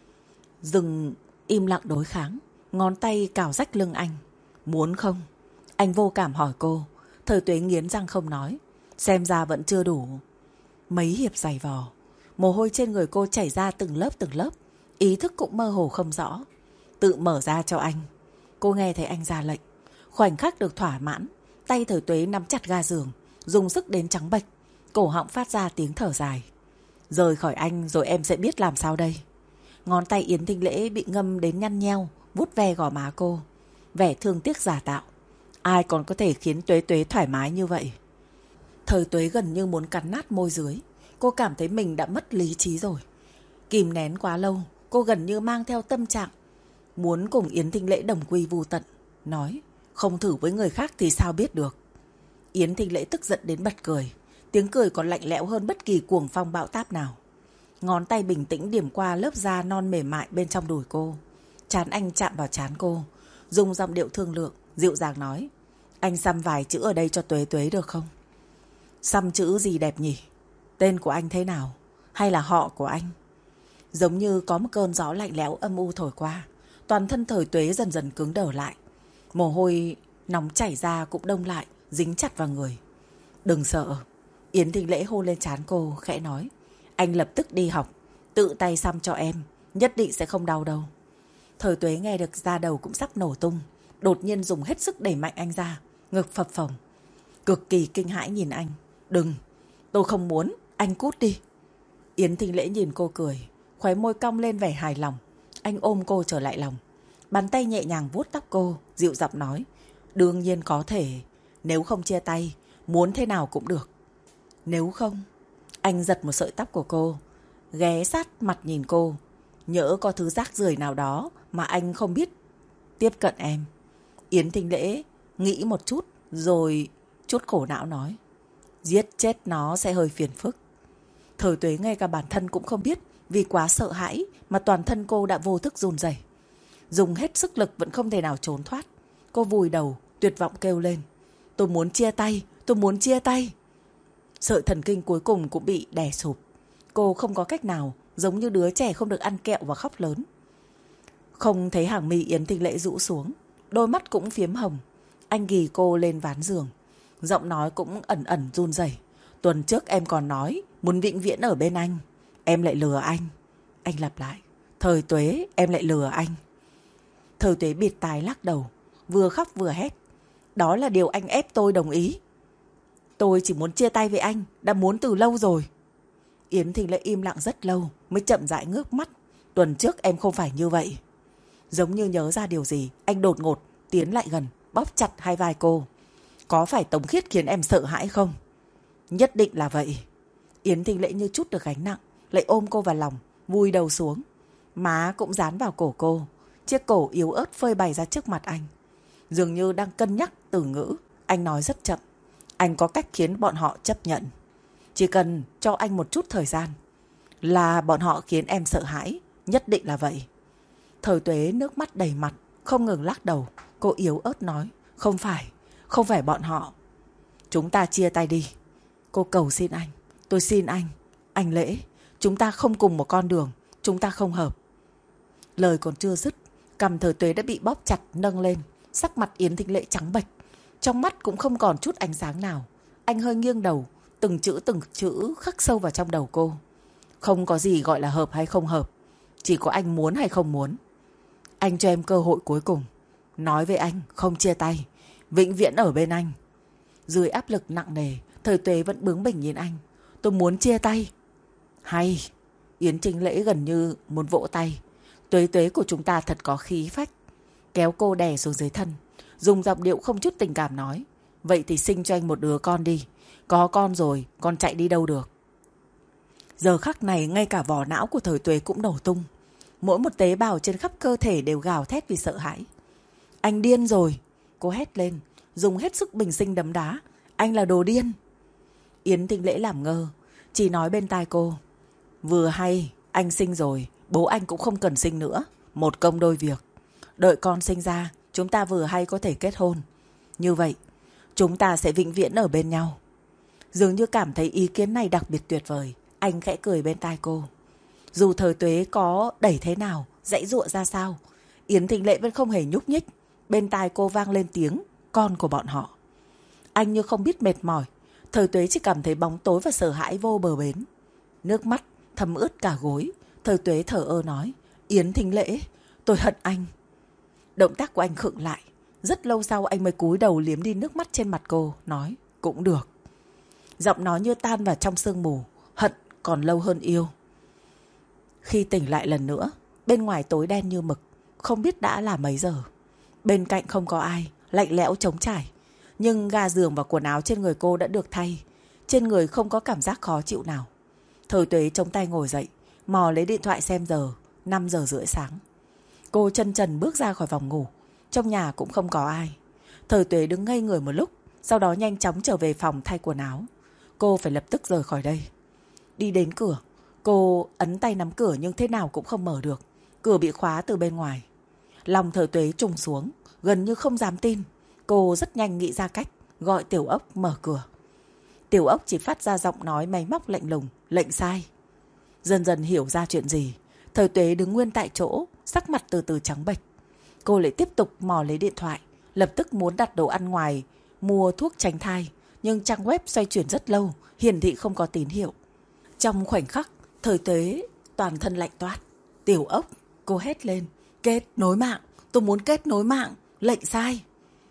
Dừng im lặng đối kháng, ngón tay cào rách lưng anh. Muốn không? Anh vô cảm hỏi cô. Thời Tuế nghiến răng không nói. Xem ra vẫn chưa đủ. Mấy hiệp giày vò, mồ hôi trên người cô chảy ra từng lớp, ý thức cũng mơ hồ không rõ. Tự mở ra cho anh. Cô nghe thấy anh ra lệnh. Khoảnh khắc được thỏa mãn, tay Thời Tuế nắm chặt ga giường, dùng sức đến trắng bệch, cổ họng phát ra tiếng thở dài. Rời khỏi anh rồi em sẽ biết làm sao đây. Ngón tay Yến Thính Lễ bị ngâm đến nhăn nheo, vuốt ve gò má cô, vẻ thương tiếc giả tạo. Ai còn có thể khiến Tuế Tuế thoải mái như vậy? Thời Tuế gần như muốn cắn nát môi dưới. Cô cảm thấy mình đã mất lý trí rồi. Kìm nén quá lâu, cô gần như mang theo tâm trạng muốn cùng Yến Thính Lễ đồng quy vu tận. Nói, không thử với người khác thì sao biết được. Yến Thính Lễ tức giận đến bật cười. Tiếng cười còn lạnh lẽo hơn bất kỳ cuồng phong bão táp nào. Ngón tay bình tĩnh điểm qua lớp da non mềm mại bên trong đùi cô. Trán anh chạm vào trán cô, dùng giọng điệu thương lượng, dịu dàng nói, anh xăm vài chữ ở đây cho Tuế Tuế được không? Xăm chữ gì đẹp nhỉ? Tên của anh thế nào? Hay là họ của anh? Giống như có một cơn gió lạnh lẽo âm u thổi qua, toàn thân Thời Tuế dần dần cứng đờ lại. Mồ hôi nóng chảy ra cũng đông lại, dính chặt vào người. Đừng sợ. Yến Thính Lễ hôn lên trán cô, khẽ nói, anh lập tức đi học, tự tay xăm cho em, nhất định sẽ không đau đâu. Thời Tuế nghe được da đầu cũng sắp nổ tung, đột nhiên dùng hết sức đẩy mạnh anh ra, ngực phập phồng, cực kỳ kinh hãi nhìn anh. Đừng, tôi không muốn, anh cút đi. Yến Thính Lễ nhìn cô cười, khóe môi cong lên vẻ hài lòng. Anh ôm cô trở lại lòng, bàn tay nhẹ nhàng vuốt tóc cô, dịu giọng nói, đương nhiên có thể, nếu không chia tay, muốn thế nào cũng được. Nếu không? Anh giật một sợi tóc của cô, ghé sát mặt nhìn cô. Nhỡ có thứ rác rưởi nào đó mà anh không biết tiếp cận em. Yến Thính Lễ nghĩ một chút rồi chút khổ não nói, giết chết nó sẽ hơi phiền phức. Thời Tuế ngay cả bản thân cũng không biết, vì quá sợ hãi mà toàn thân cô đã vô thức run rẩy. Dùng hết sức lực vẫn không thể nào trốn thoát. Cô vùi đầu, tuyệt vọng kêu lên, tôi muốn chia tay, tôi muốn chia tay. Sợi thần kinh cuối cùng cũng bị đè sụp. Cô không có cách nào, giống như đứa trẻ không được ăn kẹo và khóc lớn. Không thấy hàng mi Yến Thính Lễ rũ xuống, đôi mắt cũng phiếm hồng. Anh ghì cô lên ván giường, giọng nói cũng ẩn ẩn run rẩy. Tuần trước em còn nói muốn vĩnh viễn ở bên anh, em lại lừa anh. Anh lặp lại, Thời Tuế, em lại lừa anh. Thời Tuế bịt tai lắc đầu, vừa khóc vừa hét, đó là điều anh ép tôi đồng ý. Tôi chỉ muốn chia tay với anh, đã muốn từ lâu rồi. Yến Thính Lễ im lặng rất lâu mới chậm rãi ngước mắt. Tuần trước em không phải như vậy. Giống như nhớ ra điều gì, anh đột ngột tiến lại gần, bóp chặt hai vai cô. Có phải Tống Khiết khiến em sợ hãi không? Nhất định là vậy. Yến Thính Lễ như chút được gánh nặng, lại ôm cô vào lòng, vùi đầu xuống. Má cũng dán vào cổ cô, chiếc cổ yếu ớt phơi bày ra trước mặt anh. Dường như đang cân nhắc từ ngữ, anh nói rất chậm. Anh có cách khiến bọn họ chấp nhận. Chỉ cần cho anh một chút thời gian là bọn họ khiến em sợ hãi, nhất định là vậy. Thời Tuế nước mắt đầy mặt, không ngừng lắc đầu. Cô yếu ớt nói, không phải bọn họ. Chúng ta chia tay đi. Cô cầu xin anh, tôi xin anh Lễ, chúng ta không cùng một con đường, chúng ta không hợp. Lời còn chưa dứt, cằm Thời Tuế đã bị bóp chặt nâng lên, sắc mặt Yến Thính Lễ trắng bệch, trong mắt cũng không còn chút ánh sáng nào. Anh hơi nghiêng đầu, từng chữ khắc sâu vào trong đầu cô. Không có gì gọi là hợp hay không hợp, chỉ có anh muốn hay không muốn. Anh cho em cơ hội cuối cùng, nói với anh không chia tay, vĩnh viễn ở bên anh. Dưới áp lực nặng nề, Thời Tuế vẫn bướng bỉnh nhìn anh. Tôi muốn chia tay. Hay. Yến Thính Lễ gần như muốn vỗ tay. Tuế Tuế của chúng ta thật có khí phách. Kéo cô đè xuống dưới thân, dùng giọng điệu không chút tình cảm nói. Vậy thì sinh cho anh một đứa con đi. Có con rồi, con chạy đi đâu được. Giờ khắc này ngay cả vỏ não của Thời Tuế cũng nổ tung. Mỗi một tế bào trên khắp cơ thể đều gào thét vì sợ hãi. Anh điên rồi. Cô hét lên, dùng hết sức bình sinh đấm đá. Anh là đồ điên. Yến Thính Lễ làm ngơ, chỉ nói bên tai cô. Vừa hay, anh sinh rồi, bố anh cũng không cần sinh nữa. Một công đôi việc. Đợi con sinh ra, chúng ta vừa hay có thể kết hôn. Như vậy, chúng ta sẽ vĩnh viễn ở bên nhau. Dường như cảm thấy ý kiến này đặc biệt tuyệt vời, anh khẽ cười bên tai cô. Dù Thời Tuế có đẩy thế nào, giãy giụa ra sao, Yến Thính Lễ vẫn không hề nhúc nhích. Bên tai cô vang lên tiếng con của bọn họ. Anh như không biết mệt mỏi. Thời Tuế chỉ cảm thấy bóng tối và sợ hãi vô bờ bến. Nước mắt thấm ướt cả gối. Thời Tuế thở ơ nói. Yến Thính Lễ, tôi hận anh. Động tác của anh khựng lại. Rất lâu sau anh mới cúi đầu liếm đi nước mắt trên mặt cô. Nói cũng được. Giọng nói như tan vào trong sương mù. Hận còn lâu hơn yêu. Khi tỉnh lại lần nữa, bên ngoài tối đen như mực. Không biết đã là mấy giờ. Bên cạnh không có ai, lạnh lẽo trống trải. Nhưng ga giường và quần áo trên người cô đã được thay. Trên người không có cảm giác khó chịu nào. Thời Tuế chống tay ngồi dậy, mò lấy điện thoại xem giờ. 5 giờ rưỡi sáng. Cô chân trần bước ra khỏi phòng ngủ. Trong nhà cũng không có ai. Thời Tuế đứng ngây người một lúc, sau đó nhanh chóng trở về phòng thay quần áo. Cô phải lập tức rời khỏi đây. Đi đến cửa, cô ấn tay nắm cửa nhưng thế nào cũng không mở được. Cửa bị khóa từ bên ngoài. Lòng Thời Tuế trùng xuống, gần như không dám tin. Cô rất nhanh nghĩ ra cách, gọi Tiểu Ốc mở cửa. Tiểu Ốc chỉ phát ra giọng nói máy móc lạnh lùng, lệnh sai. Dần dần hiểu ra chuyện gì, Thời Tuế đứng nguyên tại chỗ, sắc mặt từ từ trắng bệch. Cô lại tiếp tục mò lấy điện thoại, lập tức muốn đặt đồ ăn ngoài, mua thuốc tránh thai. Nhưng trang web xoay chuyển rất lâu, hiển thị không có tín hiệu. Trong khoảnh khắc, Thời Tuế toàn thân lạnh toát. Tiểu Ốc, cô hét lên. Kết nối mạng, tôi muốn kết nối mạng, lệnh sai.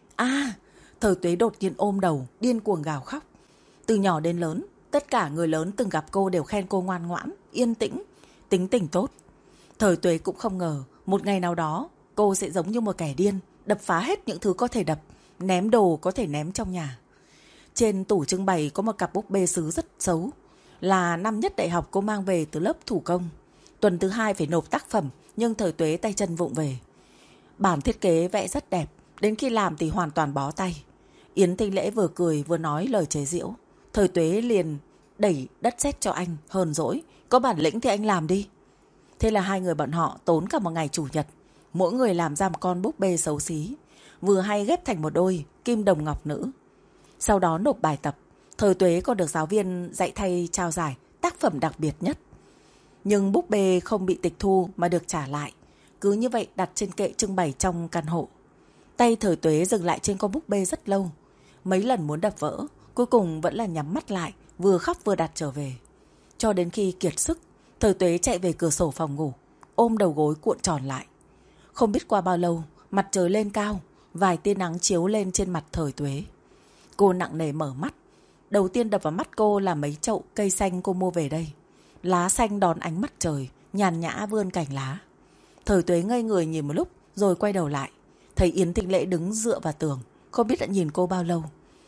Thời Tuế đột nhiên ôm đầu, điên cuồng gào khóc. Từ nhỏ đến lớn, tất cả người lớn từng gặp cô đều khen cô ngoan ngoãn, yên tĩnh, tính tình tốt. Thời Tuế cũng không ngờ, một ngày nào đó, cô sẽ giống như một kẻ điên, đập phá hết những thứ có thể đập, ném đồ có thể ném trong nhà. Trên tủ trưng bày có một cặp búp bê sứ rất xấu, là năm nhất đại học cô mang về từ lớp thủ công. Tuần thứ 2 phải nộp tác phẩm, nhưng Thời Tuế tay chân vụng về. Bản thiết kế vẽ rất đẹp, đến khi làm thì hoàn toàn bó tay. Yến Thính Lễ vừa cười vừa nói lời chế giễu. Thời Tuế liền đẩy đất sét cho anh, hờn dỗi. Có bản lĩnh thì anh làm đi. Thế là hai người bọn họ tốn cả một ngày chủ nhật. Mỗi người làm ra một con búp bê xấu xí. Vừa hay ghép thành một đôi kim đồng ngọc nữ. Sau đó nộp bài tập. Thời Tuế còn được giáo viên dạy thay trao giải tác phẩm đặc biệt nhất. Nhưng búp bê không bị tịch thu mà được trả lại. Cứ như vậy đặt trên kệ trưng bày trong căn hộ. Tay Thời Tuế dừng lại trên con búp bê rất lâu. Mấy lần muốn đập vỡ, cuối cùng vẫn là nhắm mắt lại, vừa khóc vừa đặt trở về. Cho đến khi kiệt sức, Thời Tuế chạy về cửa sổ phòng ngủ, ôm đầu gối cuộn tròn lại. Không biết qua bao lâu, mặt trời lên cao, vài tia nắng chiếu lên trên mặt Thời Tuế. Cô nặng nề mở mắt. Đầu tiên đập vào mắt cô là mấy chậu cây xanh cô mua về đây. Lá xanh đón ánh mặt trời, nhàn nhã vươn cành lá. Thời Tuế ngây người nhìn một lúc, rồi quay đầu lại. Thấy Yến Thính Lễ đứng dựa vào tường, không biết đã nhìn cô bao lâu.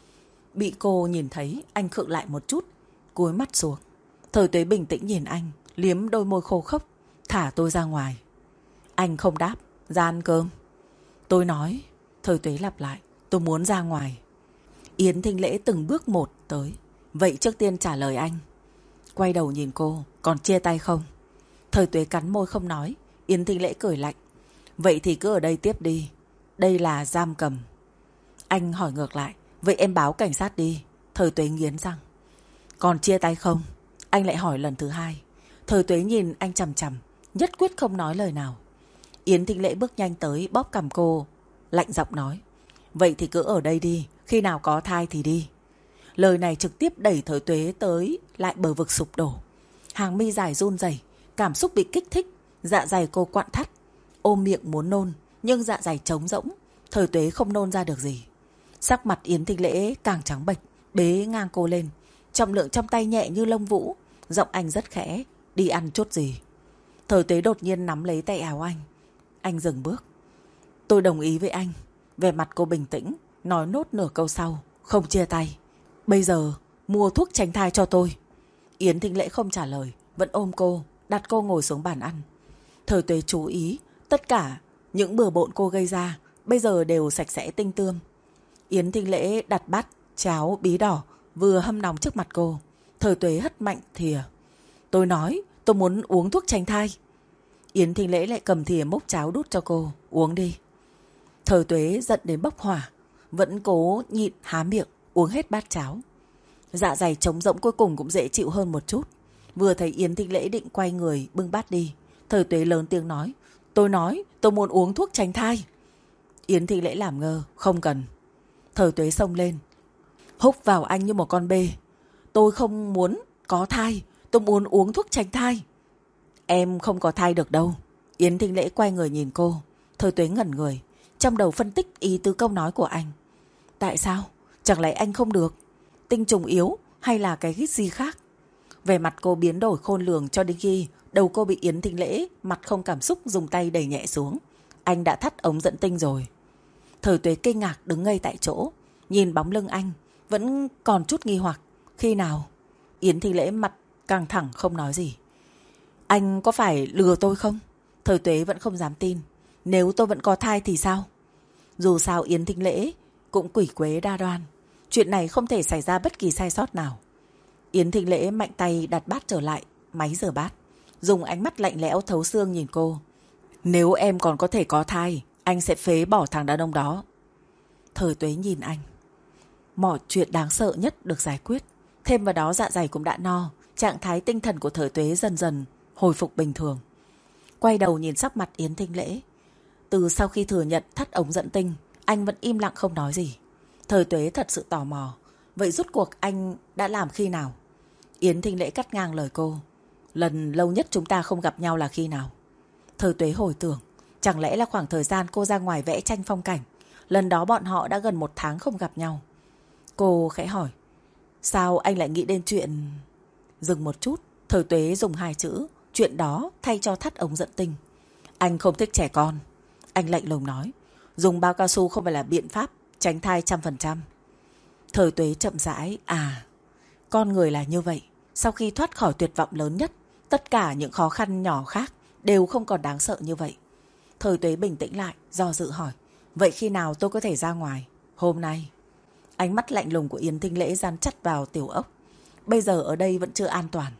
Bị cô nhìn thấy, anh khựng lại một chút, cúi mắt xuống. Thời Tuế bình tĩnh nhìn anh, liếm đôi môi khô khốc. Thả tôi ra ngoài. Anh không đáp. Ra ăn cơm. Tôi nói. Thời Tuế lặp lại. Tôi muốn ra ngoài. Yến Thính Lễ từng bước một tới. Vậy trước tiên trả lời anh. Quay đầu nhìn cô. Còn chia tay không? Thời Tuế cắn môi không nói. Yến Thính Lễ cười lạnh. Vậy thì cứ ở đây tiếp đi. Đây là giam cầm. Anh hỏi ngược lại. Vậy em báo cảnh sát đi. Thời Tuế nghiến răng. Còn chia tay không? Anh lại hỏi lần thứ hai. Thời Tuế nhìn anh chằm chằm, nhất quyết không nói lời nào. Yến Thính Lễ bước nhanh tới bóp cằm cô, lạnh giọng nói. Vậy thì cứ ở đây đi, khi nào có thai thì đi. Lời này trực tiếp đẩy Thời Tuế tới lại bờ vực sụp đổ. Hàng mi dài run rẩy, cảm xúc bị kích thích, dạ dày cô quặn thắt. Ôm miệng muốn nôn, nhưng dạ dày trống rỗng. Thời Tuế không nôn ra được gì. Sắc mặt Yến Thính Lễ càng trắng bệch, bế ngang cô lên. Trọng lượng trong tay nhẹ như lông vũ. Giọng anh rất khẽ. Đi ăn chút gì? Thời Tuế đột nhiên nắm lấy tay áo anh. Anh dừng bước. Tôi đồng ý với anh. Vẻ mặt cô bình tĩnh, nói nốt nửa câu sau. Không chia tay. Bây giờ mua thuốc tránh thai cho tôi. Yến Thính Lễ không trả lời, vẫn ôm cô, đặt cô ngồi xuống bàn ăn. Thời Tuế chú ý, tất cả những bừa bộn cô gây ra bây giờ đều sạch sẽ tinh tươm. Yến Thính Lễ đặt bát cháo bí đỏ vừa hâm nóng trước mặt cô. Thời Tuế hất mạnh thìa. Tôi nói tôi muốn uống thuốc tránh thai. Yến Thính Lễ lại cầm thìa múc cháo đút cho cô. Uống đi. Thời Tuế giận đến bốc hỏa, vẫn cố nhịn há miệng uống hết bát cháo. Dạ dày trống rỗng cuối cùng cũng dễ chịu hơn một chút. Vừa thấy Yến Thính Lễ định quay người bưng bát đi, Thời Tuế lớn tiếng nói. Tôi muốn uống thuốc tránh thai. Yến Thính Lễ làm ngơ. Không cần. Thời Tuế xông lên, húc vào anh như một con bê. Tôi không muốn có thai, tôi muốn uống thuốc tránh thai. Em không có thai được đâu. Yến Thính Lễ quay người nhìn cô. Thời Tuế ngẩn người, trong đầu phân tích ý tứ câu nói của anh. Tại sao? Chẳng lẽ anh không được? Tinh trùng yếu hay là cái gì khác? Vẻ mặt cô biến đổi khôn lường cho đến khi đầu cô bị Yến Thính Lễ mặt không cảm xúc dùng tay đẩy nhẹ xuống. Anh đã thắt ống dẫn tinh rồi. Thời Tuế kinh ngạc đứng ngây tại chỗ, nhìn bóng lưng anh, vẫn còn chút nghi hoặc. Khi nào? Yến Thính Lễ mặt căng thẳng không nói gì. Anh có phải lừa tôi không? Thời Tuế vẫn không dám tin. Nếu tôi vẫn có thai thì sao? Dù sao Yến Thính Lễ cũng quỷ quế đa đoan. Chuyện này không thể xảy ra bất kỳ sai sót nào. Yến Thính Lễ mạnh tay đặt bát trở lại máy rửa bát, dùng ánh mắt lạnh lẽo thấu xương nhìn cô. Nếu em còn có thể có thai, anh sẽ phế bỏ thằng đàn ông đó. Thời Tuế nhìn anh. Mọi chuyện đáng sợ nhất được giải quyết. Thêm vào đó dạ dày cũng đã no. Trạng thái tinh thần của Thời Tuế dần dần hồi phục bình thường. Quay đầu nhìn sắc mặt Yến Thính Lễ. Từ sau khi thừa nhận thắt ống dẫn tinh, anh vẫn im lặng không nói gì. Thời Tuế thật sự tò mò. Vậy rốt cuộc anh đã làm khi nào? Yến Thính Lễ cắt ngang lời cô. Lần lâu nhất chúng ta không gặp nhau là khi nào? Thời Tuế hồi tưởng. Chẳng lẽ là khoảng thời gian cô ra ngoài vẽ tranh phong cảnh? Lần đó bọn họ đã gần 1 tháng không gặp nhau. Cô khẽ hỏi. Sao anh lại nghĩ đến chuyện... Dừng một chút, Thời Tuế dùng 2 chữ chuyện đó thay cho thắt ống dẫn tinh. Anh không thích trẻ con. Anh lạnh lùng nói. Dùng bao cao su không phải là biện pháp tránh thai 100%. Thời Tuế chậm rãi. Con người là như vậy. Sau khi thoát khỏi tuyệt vọng lớn nhất, tất cả những khó khăn nhỏ khác đều không còn đáng sợ như vậy. Thời Tuế bình tĩnh lại, do dự hỏi. Vậy khi nào tôi có thể ra ngoài? Hôm nay. Ánh mắt lạnh lùng của Yến Thính Lễ dán chặt vào tiểu ốc. Bây giờ ở đây vẫn chưa an toàn.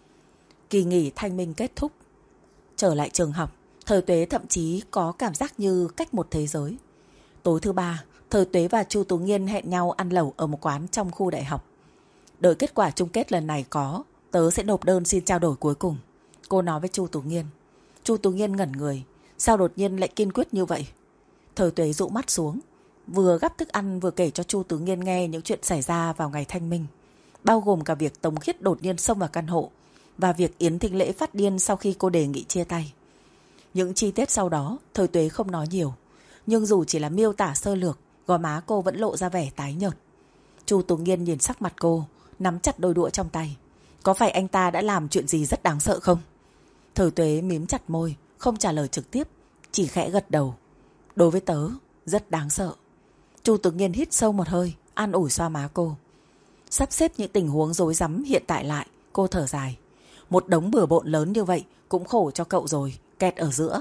Kỳ nghỉ thanh minh kết thúc. Trở lại trường học, Thời Tuế thậm chí có cảm giác như cách một thế giới. Tối thứ 3, Thời Tuế và Chu Tú Nghiên hẹn nhau ăn lẩu ở một quán trong khu đại học. Đợi kết quả chung kết lần này có, tớ sẽ nộp đơn xin trao đổi cuối cùng. Cô nói với Chu Tú Nghiên. Chu Tú Nghiên ngẩn người. Sao đột nhiên lại kiên quyết như vậy? Thời Tuế dụ mắt xuống, vừa gắp thức ăn vừa kể cho Chu Tú Nghiên nghe những chuyện xảy ra vào ngày thanh minh, bao gồm cả việc Tống Khiết đột nhiên xông vào căn hộ và việc Yến Thính Lễ phát điên sau khi cô đề nghị chia tay. Những chi tiết sau đó Thời Tuế không nói nhiều, nhưng dù chỉ là miêu tả sơ lược, gò má cô vẫn lộ ra vẻ tái nhợt. Chu Tú Nghiên nhìn sắc mặt cô, nắm chặt đôi đũa trong tay. Có phải anh ta đã làm chuyện gì rất đáng sợ không? Thời Tuế mím chặt môi, không trả lời trực tiếp, chỉ khẽ gật đầu. Đối với tớ, rất đáng sợ. Chu Tú Nghiên hít sâu một hơi, an ủi xoa má cô. Sắp xếp những tình huống rối rắm hiện tại lại, cô thở dài. Một đống bừa bộn lớn như vậy cũng khổ cho cậu rồi, kẹt ở giữa.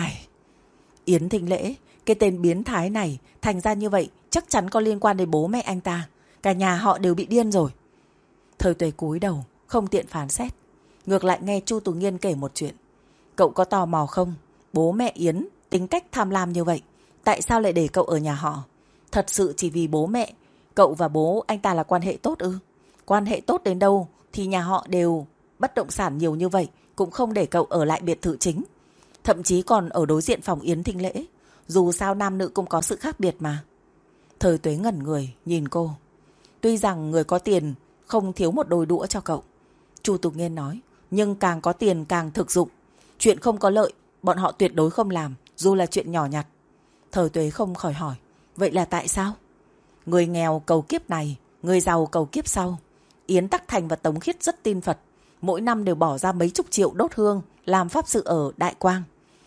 Yến Thính Lễ, cái tên biến thái này thành ra như vậy chắc chắn có liên quan đến bố mẹ anh ta. Cả nhà họ đều bị điên rồi. Thời Tuế cúi đầu, không tiện phán xét. Ngược lại nghe Chu Tú Nghiên kể một chuyện. Cậu có tò mò không? Bố mẹ Yến tính cách tham lam như vậy, tại sao lại để cậu ở nhà họ? Thật sự chỉ vì bố mẹ cậu và bố anh ta là quan hệ tốt ư? Quan hệ tốt đến đâu thì nhà họ đều bất động sản nhiều như vậy cũng không để cậu ở lại biệt thự chính. Thậm chí còn ở đối diện phòng Yến Thính Lễ. Dù sao nam nữ cũng có sự khác biệt mà. Thời Tuế ngẩn người nhìn cô. Tuy rằng người có tiền không thiếu một đôi đũa cho cậu, Chu Tú Nghiên nói, nhưng càng có tiền càng thực dụng. Chuyện không có lợi bọn họ tuyệt đối không làm, dù là chuyện nhỏ nhặt. Thời Tuế không khỏi hỏi. Vậy là tại sao? Người nghèo cầu kiếp này Người giàu cầu kiếp sau. Yến Tắc Thành và Tống Khiết rất tin Phật, mỗi năm đều bỏ ra mấy chục triệu đốt hương làm pháp sự ở Đại Quang.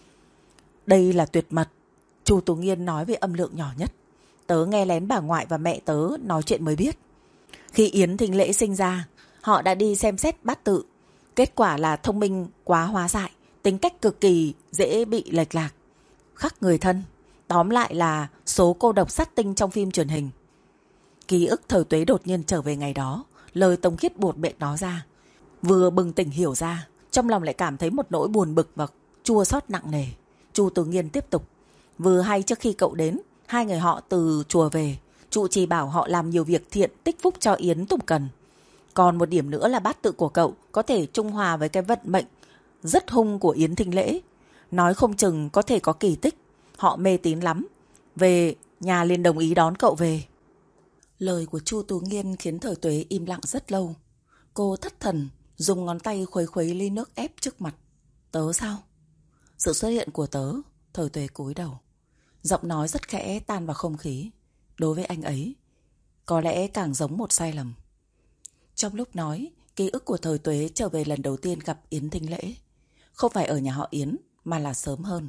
Đây là tuyệt mật, Chu Tú Nghiên nói với âm lượng nhỏ nhất. Tớ nghe lén bà ngoại và mẹ tớ nói chuyện mới biết. Khi Yến Thính Lễ sinh ra, họ đã đi xem xét bát tự. Kết quả là thông minh quá hóa dại, tính cách cực kỳ dễ bị lệch lạc, khắc người thân. Tóm lại là số cô độc sát tinh trong phim truyền hình. Ký ức Thời Tuế đột nhiên trở về ngày đó, lời Tống Khiết buột miệng nói ra. Vừa bừng tỉnh hiểu ra, trong lòng lại cảm thấy một nỗi buồn bực và chua xót nặng nề. Chu Tú Nghiên tiếp tục. Vừa hay trước khi cậu đến, hai người họ từ chùa về, trụ trì bảo họ làm nhiều việc thiện tích phúc cho Yến Tùng Cần. Còn một điểm nữa là bát tự của cậu có thể trung hòa với cái vận mệnh rất hung của Yến Thính Lễ. Nói không chừng có thể có kỳ tích. Họ mê tín lắm. Về nhà liền đồng ý đón cậu về. Lời của Chu Tú Nghiên khiến Thời Tuế im lặng rất lâu. Cô thất thần, dùng ngón tay khuấy khuấy ly nước ép trước mặt. Tớ sao? Sự xuất hiện của tớ. Thời Tuế cúi đầu. Giọng nói rất khẽ tan vào không khí. Đối với anh ấy, có lẽ càng giống một sai lầm. Trong lúc nói, ký ức của Thời Tuế trở về lần đầu tiên gặp Yến Thính Lễ. Không phải ở nhà họ Yến, mà là sớm hơn.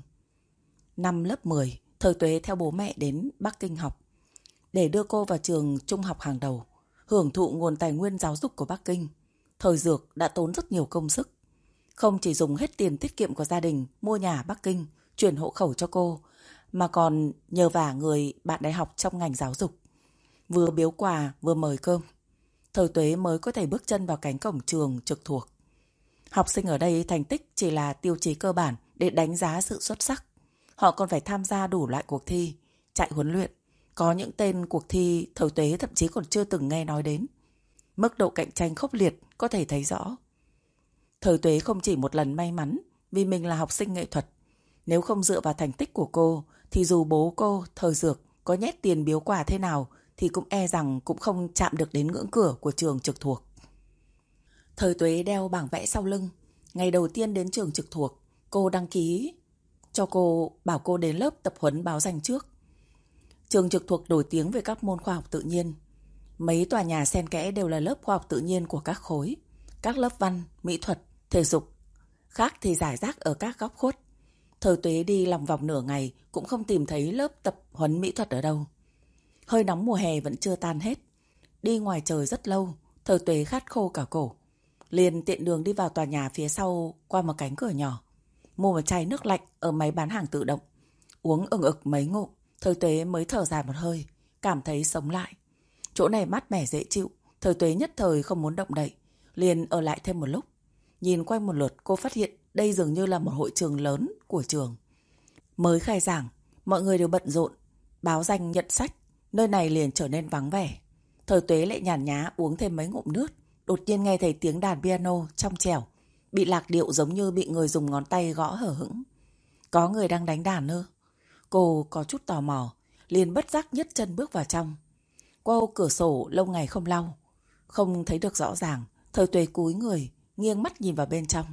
Năm lớp 10, Thời Tuế theo bố mẹ đến Bắc Kinh học. Để đưa cô vào trường trung học hàng đầu, hưởng thụ nguồn tài nguyên giáo dục của Bắc Kinh, Thời Dược đã tốn rất nhiều công sức. Không chỉ dùng hết tiền tiết kiệm của gia đình mua nhà ở Bắc Kinh, chuyển hộ khẩu cho cô, mà còn nhờ vả người bạn đại học trong ngành giáo dục. Vừa biếu quà vừa mời cơm, Thời Tuế mới có thể bước chân vào cánh cổng trường trực thuộc. Học sinh ở đây thành tích chỉ là tiêu chí cơ bản để đánh giá sự xuất sắc. Họ còn phải tham gia đủ loại cuộc thi, chạy huấn luyện. Có những tên cuộc thi Thời Tuế thậm chí còn chưa từng nghe nói đến. Mức độ cạnh tranh khốc liệt có thể thấy rõ. Thời Tuế không chỉ một lần may mắn vì mình là học sinh nghệ thuật. Nếu không dựa vào thành tích của cô, thì dù bố cô, Thời Dược, có nhét tiền biếu quà thế nào, thì cũng e rằng cũng không chạm được đến ngưỡng cửa của trường trực thuộc. Thời Tuế đeo bảng vẽ sau lưng. Ngày đầu tiên đến trường trực thuộc, cô đăng ký cho cô, bảo cô đến lớp tập huấn báo danh trước. Trường trực thuộc nổi tiếng về các môn khoa học tự nhiên. Mấy tòa nhà xen kẽ đều là lớp khoa học tự nhiên của các khối. Các lớp văn, mỹ thuật, thể dục khác thì rải rác ở các góc khuất. Thời Tuế đi lòng vòng nửa ngày cũng không tìm thấy lớp tập huấn mỹ thuật ở đâu. Hơi nóng mùa hè vẫn chưa tan hết. Đi ngoài trời rất lâu, Thời Tuế khát khô cả cổ. Liền tiện đường đi vào tòa nhà phía sau qua một cánh cửa nhỏ. Mua một chai nước lạnh ở máy bán hàng tự động. Uống ừng ực mấy ngụm, Thời Tuế mới thở dài một hơi, cảm thấy sống lại. Chỗ này mát mẻ dễ chịu, Thời Tuế nhất thời không muốn động đậy, liền ở lại thêm một lúc. Nhìn quanh một lượt, cô phát hiện đây dường như là một hội trường lớn của trường. Mới khai giảng, mọi người đều bận rộn, báo danh nhận sách, nơi này liền trở nên vắng vẻ. Thời Tuế lại nhàn nhã uống thêm mấy ngụm nước, đột nhiên nghe thấy tiếng đàn piano trong trẻo, bị lạc điệu giống như bị người dùng ngón tay gõ hở hững. Có người đang đánh đàn ư? Cô có chút tò mò, liền bất giác nhấc chân bước vào trong. Qua ô cửa sổ lâu ngày không lau, không thấy được rõ ràng. Thời Tuế cúi người, nghiêng mắt nhìn vào bên trong.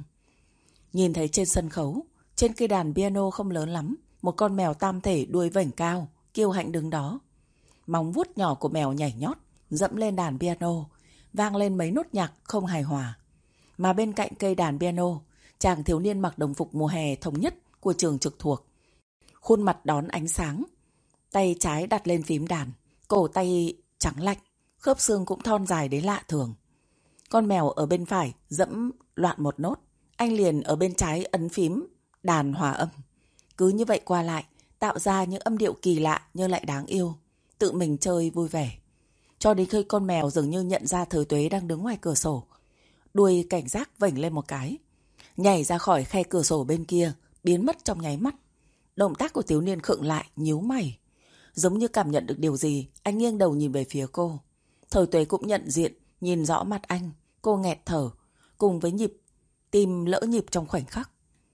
Nhìn thấy trên sân khấu, trên cây đàn piano không lớn lắm, một con mèo tam thể đuôi vểnh cao, kiêu hãnh đứng đó. Móng vuốt nhỏ của mèo nhảy nhót, dẫm lên đàn piano, vang lên mấy nốt nhạc không hài hòa. Mà bên cạnh cây đàn piano, chàng thiếu niên mặc đồng phục mùa hè thống nhất của trường trực thuộc. Khuôn mặt đón ánh sáng, tay trái đặt lên phím đàn, cổ tay trắng lạnh, khớp xương cũng thon dài đến lạ thường. Con mèo ở bên phải dẫm loạn một nốt, anh liền ở bên trái ấn phím đàn hòa âm. Cứ như vậy qua lại, tạo ra những âm điệu kỳ lạ nhưng lại đáng yêu, tự mình chơi vui vẻ. Cho đến khi con mèo dường như nhận ra Thời Tuế đang đứng ngoài cửa sổ, đuôi cảnh giác vểnh lên một cái, nhảy ra khỏi khe cửa sổ bên kia, biến mất trong nháy mắt. Động tác của thiếu niên khựng lại, nhíu mày. Giống như cảm nhận được điều gì, anh nghiêng đầu nhìn về phía cô. Thời Tuế cũng nhận diện, nhìn rõ mặt anh. Cô nghẹt thở, cùng với nhịp tim lỡ nhịp trong khoảnh khắc.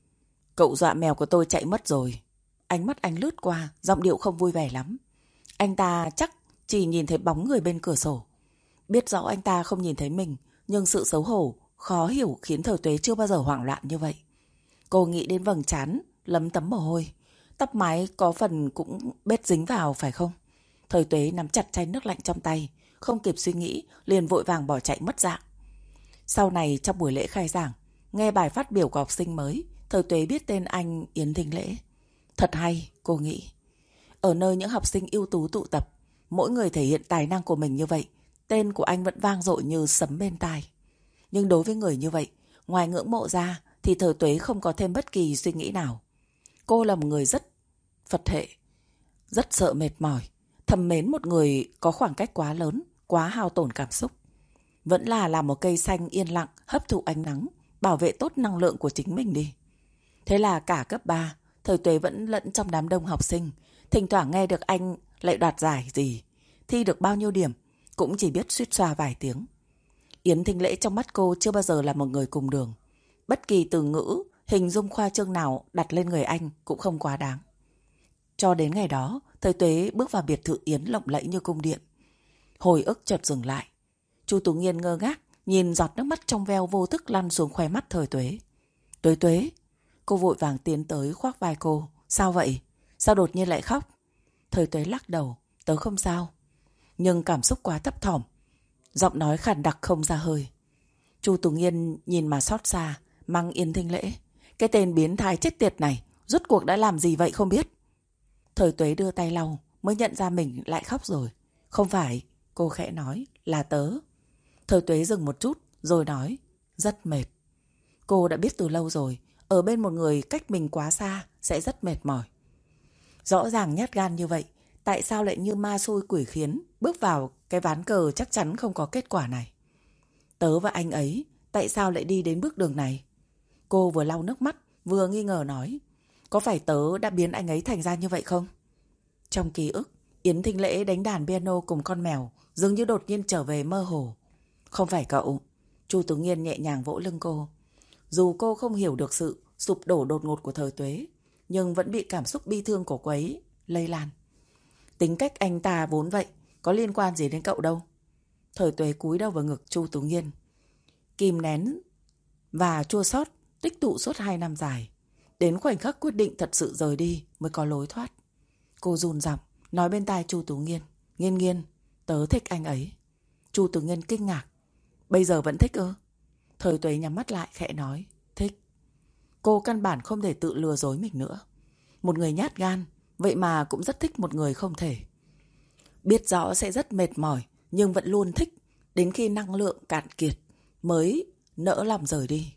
Cậu dọa mèo của tôi chạy mất rồi. Ánh mắt anh lướt qua, giọng điệu không vui vẻ lắm. Anh ta chắc chỉ nhìn thấy bóng người bên cửa sổ. Biết rõ anh ta không nhìn thấy mình, nhưng sự xấu hổ, khó hiểu khiến Thời Tuế chưa bao giờ hoảng loạn như vậy. Cô nghĩ đến vầng trán lấm tấm mồ hôi, tóc mái có phần cũng bết dính vào phải không? Thời Tuế nắm chặt chai nước lạnh trong tay, không kịp suy nghĩ, liền vội vàng bỏ chạy mất dạng. Sau này trong buổi lễ khai giảng, nghe bài phát biểu của học sinh mới, Thời Tuế biết tên anh Yến Thính Lễ. Thật hay, cô nghĩ. Ở nơi những học sinh ưu tú tụ tập, mỗi người thể hiện tài năng của mình như vậy, tên của anh vẫn vang dội như sấm bên tai. Nhưng đối với người như vậy, ngoài ngưỡng mộ ra thì Thời Tuế không có thêm bất kỳ suy nghĩ nào. Cô là một người rất Phật hệ, rất sợ mệt mỏi, thầm mến một người có khoảng cách quá lớn, quá hao tổn cảm xúc. Vẫn là một cây xanh yên lặng, hấp thụ ánh nắng, bảo vệ tốt năng lượng của chính mình đi. Thế là cả cấp 3, Thời Tuế vẫn lẫn trong đám đông học sinh, thỉnh thoảng nghe được anh lại đoạt giải gì, thi được bao nhiêu điểm, cũng chỉ biết suýt xoa vài tiếng. Yến Thính Lễ trong mắt cô chưa bao giờ là một người cùng đường. Bất kỳ từ ngữ, hình dung khoa trương nào đặt lên người anh cũng không quá đáng. Cho đến ngày đó, Thời Tuế bước vào biệt thự Yến lộng lẫy như cung điện. Hồi ức chợt dừng lại. Chu Tú Nghiên ngơ ngác, nhìn giọt nước mắt trong veo vô thức lăn xuống khóe mắt Thời Tuế. Tuế Tuế, cô vội vàng tiến tới khoác vai cô. Sao vậy? Sao đột nhiên lại khóc? Thời Tuế lắc đầu, tớ không sao. Nhưng cảm xúc quá thấp thỏm, giọng nói khàn đặc không ra hơi. Chu Tú Nghiên nhìn mà xót xa, mắng Yến Thính Lễ. Cái tên biến thái chết tiệt này, rốt cuộc đã làm gì vậy không biết. Thời Tuế đưa tay lau, mới nhận ra mình lại khóc rồi. Không phải, cô khẽ nói, là tớ. Thời Tuế dừng một chút, rồi nói, rất mệt. Cô đã biết từ lâu rồi, ở bên một người cách mình quá xa sẽ rất mệt mỏi. Rõ ràng nhát gan như vậy, tại sao lại như ma xui quỷ khiến, bước vào cái ván cờ chắc chắn không có kết quả này. Tớ và anh ấy, tại sao lại đi đến bước đường này? Cô vừa lau nước mắt, vừa nghi ngờ nói, có phải tớ đã biến anh ấy thành ra như vậy không? Trong ký ức, Yến Thính Lễ đánh đàn piano cùng con mèo, dường như đột nhiên trở về mơ hồ. Không phải cậu. Chu Tú Nghiên nhẹ nhàng vỗ lưng cô. Dù cô không hiểu được sự sụp đổ đột ngột của Thời Tuế, nhưng vẫn bị cảm xúc bi thương của cô ấy lây lan. Tính cách anh ta vốn vậy, có liên quan gì đến cậu đâu. Thời Tuế cúi đầu vào ngực Chu Tú Nghiên. Kìm nén và chua xót tích tụ suốt 2 năm dài. Đến khoảnh khắc quyết định thật sự rời đi mới có lối thoát. Cô run giọng nói bên tai Chu Tú Nghiên. Nghiên Nghiên, tớ thích anh ấy. Chu Tú Nghiên kinh ngạc. Bây giờ vẫn thích ư? Thời Tuế nhắm mắt lại khẽ nói. Thích. Cô căn bản không thể tự lừa dối mình nữa. Một người nhát gan, vậy mà cũng rất thích một người không thể. Biết rõ sẽ rất mệt mỏi, nhưng vẫn luôn thích, đến khi năng lượng cạn kiệt mới nỡ lòng rời đi.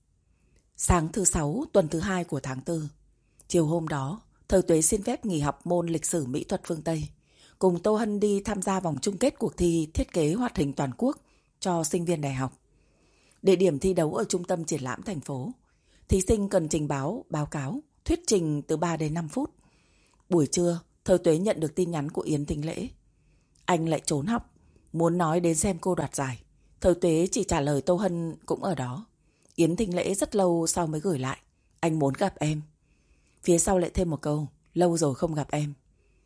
Sáng thứ 6, tuần thứ 2 của tháng 4. Chiều hôm đó, Thời Tuế xin phép nghỉ học môn lịch sử mỹ thuật phương Tây, cùng Tô Hân đi tham gia vòng chung kết cuộc thi thiết kế hoạt hình toàn quốc cho sinh viên đại học. Địa điểm thi đấu ở trung tâm triển lãm thành phố. Thí sinh cần trình báo cáo, thuyết trình từ 3 đến 5 phút. Buổi trưa, Thời Tuế nhận được tin nhắn của Yến Thính Lễ. Anh lại trốn học, muốn nói đến xem cô đoạt giải. Thời Tuế chỉ trả lời Tô Hân cũng ở đó. Yến Thính Lễ rất lâu sau mới gửi lại. Anh muốn gặp em. Phía sau lại thêm một câu, lâu rồi không gặp em.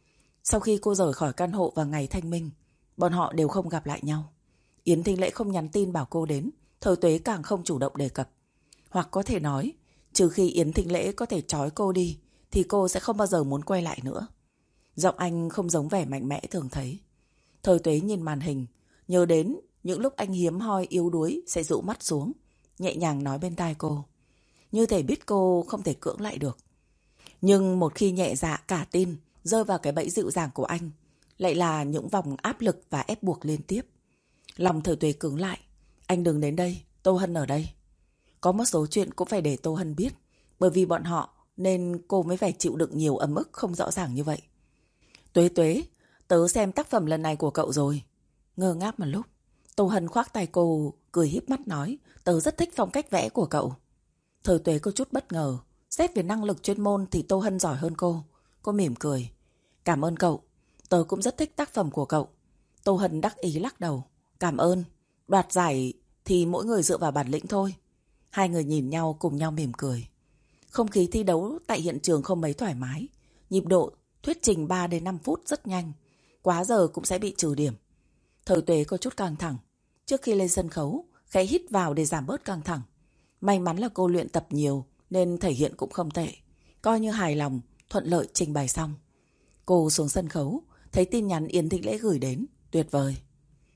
Sau khi cô rời khỏi căn hộ vào ngày thanh minh, bọn họ đều không gặp lại nhau. Yến Thính Lễ không nhắn tin bảo cô đến, Thời Tuế càng không chủ động đề cập. Hoặc có thể nói, trừ khi Yến Thính Lễ có thể trói cô đi, thì cô sẽ không bao giờ muốn quay lại nữa. Giọng anh không giống vẻ mạnh mẽ thường thấy. Thời Tuế nhìn màn hình, nhớ đến những lúc anh hiếm hoi yếu đuối sẽ dụ mắt xuống, nhẹ nhàng nói bên tai cô. Như thể biết cô không thể cưỡng lại được. Nhưng một khi nhẹ dạ cả tin, rơi vào cái bẫy dịu dàng của anh, lại là những vòng áp lực và ép buộc liên tiếp. Lòng Thời Tuế cứng lại. Anh đừng đến đây, Tô Hân ở đây. Có một số chuyện cũng phải để Tô Hân biết, bởi vì bọn họ nên cô mới phải chịu đựng nhiều ấm ức không rõ ràng như vậy. Tuế Tuế, tớ xem tác phẩm lần này của cậu rồi. Ngơ ngác một lúc, Tô Hân khoác tay cô, cười híp mắt nói, tớ rất thích phong cách vẽ của cậu. Thời Tuế có chút bất ngờ, xét về năng lực chuyên môn thì Tô Hân giỏi hơn cô. Cô mỉm cười. Cảm ơn cậu, tớ cũng rất thích tác phẩm của cậu. Tô Hân đắc ý lắc đầu. Cảm ơn, đoạt giải thì mỗi người dựa vào bản lĩnh thôi. Hai người nhìn nhau cùng nhau mỉm cười. Không khí thi đấu tại hiện trường không mấy thoải mái. Nhịp độ thuyết trình 3 đến 5 phút rất nhanh. Quá giờ cũng sẽ bị trừ điểm. Thời Tuế có chút căng thẳng. Trước khi lên sân khấu, khẽ hít vào để giảm bớt căng thẳng. May mắn là cô luyện tập nhiều nên thể hiện cũng không tệ. Coi như hài lòng, thuận lợi trình bày xong. Cô xuống sân khấu, thấy tin nhắn Yến Thính Lễ gửi đến. Tuyệt vời.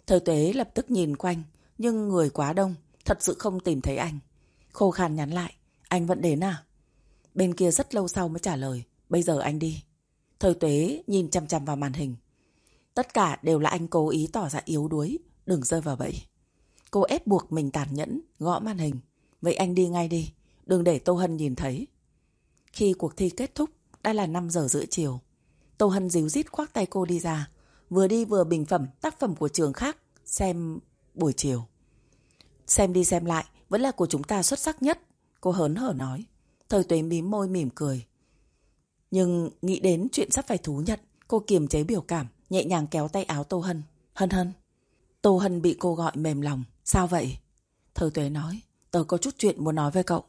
Thời Tuế lập tức nhìn quanh, nhưng người quá đông, thật sự không tìm thấy anh. Khô khan nhắn lại, anh vẫn đến à? Bên kia rất lâu sau mới trả lời, bây giờ anh đi. Thời Tuế nhìn chằm chằm vào màn hình. Tất cả đều là anh cố ý tỏ ra yếu đuối, đừng rơi vào bẫy. Cô ép buộc mình tàn nhẫn, gõ màn hình. Vậy anh đi ngay đi, đừng để Tô Hân nhìn thấy. Khi cuộc thi kết thúc, đã là 5 giờ rưỡi chiều. Tô Hân díu dít khoác tay cô đi ra, vừa đi vừa bình phẩm tác phẩm của trường khác, xem buổi chiều. Xem đi xem lại, vẫn là của chúng ta xuất sắc nhất, cô hớn hở nói. Thời Tuế mím môi mỉm cười. Nhưng nghĩ đến chuyện sắp phải thú nhận, cô kiềm chế biểu cảm, nhẹ nhàng kéo tay áo Tô Hân. Hân Hân. Tô Hân bị cô gọi mềm lòng. Sao vậy? Thời Tuế nói, tớ có chút chuyện muốn nói với cậu.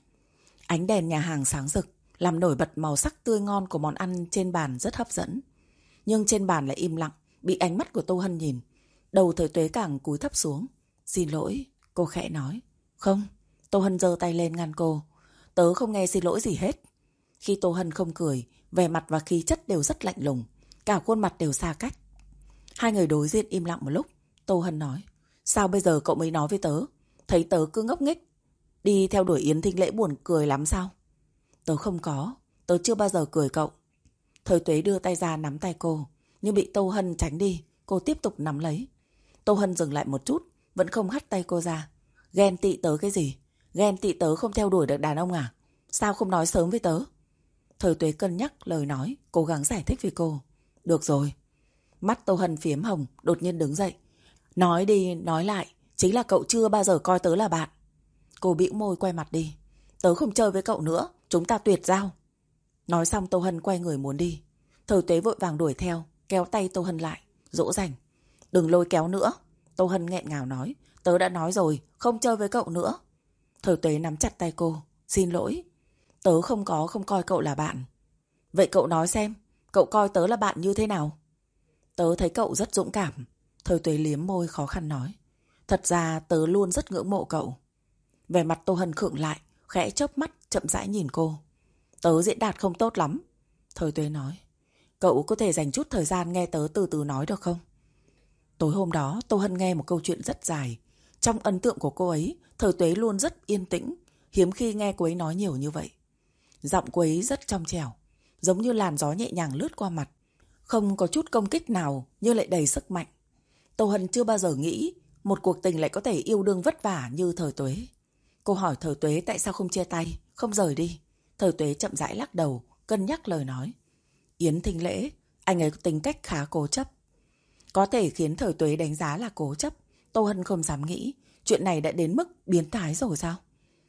Ánh đèn nhà hàng sáng rực, làm nổi bật màu sắc tươi ngon của món ăn trên bàn rất hấp dẫn. Nhưng trên bàn lại im lặng, bị ánh mắt của Tô Hân nhìn. Đầu Thời Tuế càng cúi thấp xuống. Xin lỗi, cô khẽ nói. Không, Tô Hân giơ tay lên ngăn cô. Tớ không nghe xin lỗi gì hết. Khi Tô Hân không cười, vẻ mặt và khí chất đều rất lạnh lùng, cả khuôn mặt đều xa cách. Hai người đối diện im lặng một lúc. Tô Hân nói, sao bây giờ cậu mới nói với tớ? Thấy tớ cứ ngốc nghếch đi theo đuổi Yến Thinh Lễ buồn cười lắm sao? Tớ không có, tớ chưa bao giờ cười cậu. Thời Tuế đưa tay ra nắm tay cô, nhưng bị Tô Hân tránh đi. Cô tiếp tục nắm lấy. Tô Hân dừng lại một chút, vẫn không hất tay cô ra. Ghen tị tớ cái gì? Ghen tị tớ không theo đuổi được đàn ông à? Sao không nói sớm với tớ? Thời Tuế cân nhắc lời nói, cố gắng giải thích với cô. Được rồi. Mắt Tô Hân phiếm hồng, đột nhiên đứng dậy. Nói đi nói lại, chính là cậu chưa bao giờ coi tớ là bạn. Cô bĩu môi quay mặt đi. Tớ không chơi với cậu nữa, chúng ta tuyệt giao. Nói xong Tô Hân quay người muốn đi. Thời Tuế vội vàng đuổi theo, kéo tay Tô Hân lại, dỗ dành. Đừng lôi kéo nữa. Tô Hân nghẹn ngào nói, tớ đã nói rồi, không chơi với cậu nữa. Thời Tuế nắm chặt tay cô. Xin lỗi, tớ không coi cậu là bạn. Vậy cậu nói xem, cậu coi tớ là bạn như thế nào? Tớ thấy cậu rất dũng cảm. Thời Tuế liếm môi khó khăn nói. Thật ra tớ luôn rất ngưỡng mộ cậu. Vẻ mặt Tô Hân khựng lại, khẽ chớp mắt chậm rãi nhìn cô. Tớ diễn đạt không tốt lắm. Thời Tuế nói. Cậu có thể dành chút thời gian nghe tớ từ từ nói được không? Tối hôm đó Tô Hân nghe một câu chuyện rất dài. Trong ấn tượng của cô ấy, Thời Tuế luôn rất yên tĩnh. Hiếm khi nghe cô ấy nói nhiều như vậy. Giọng cô ấy rất trong trẻo, giống như làn gió nhẹ nhàng lướt qua mặt. Không có chút công kích nào, nhưng lại đầy sức mạnh. Tô Hân chưa bao giờ nghĩ một cuộc tình lại có thể yêu đương vất vả như Thời Tuế. Cô hỏi Thời Tuế tại sao không chia tay, không rời đi. Thời Tuế chậm rãi lắc đầu, cân nhắc lời nói. Yến Thinh Lễ, anh ấy có tính cách khá cố chấp. Có thể khiến Thời Tuế đánh giá là cố chấp. Tô Hân không dám nghĩ chuyện này đã đến mức biến thái rồi sao?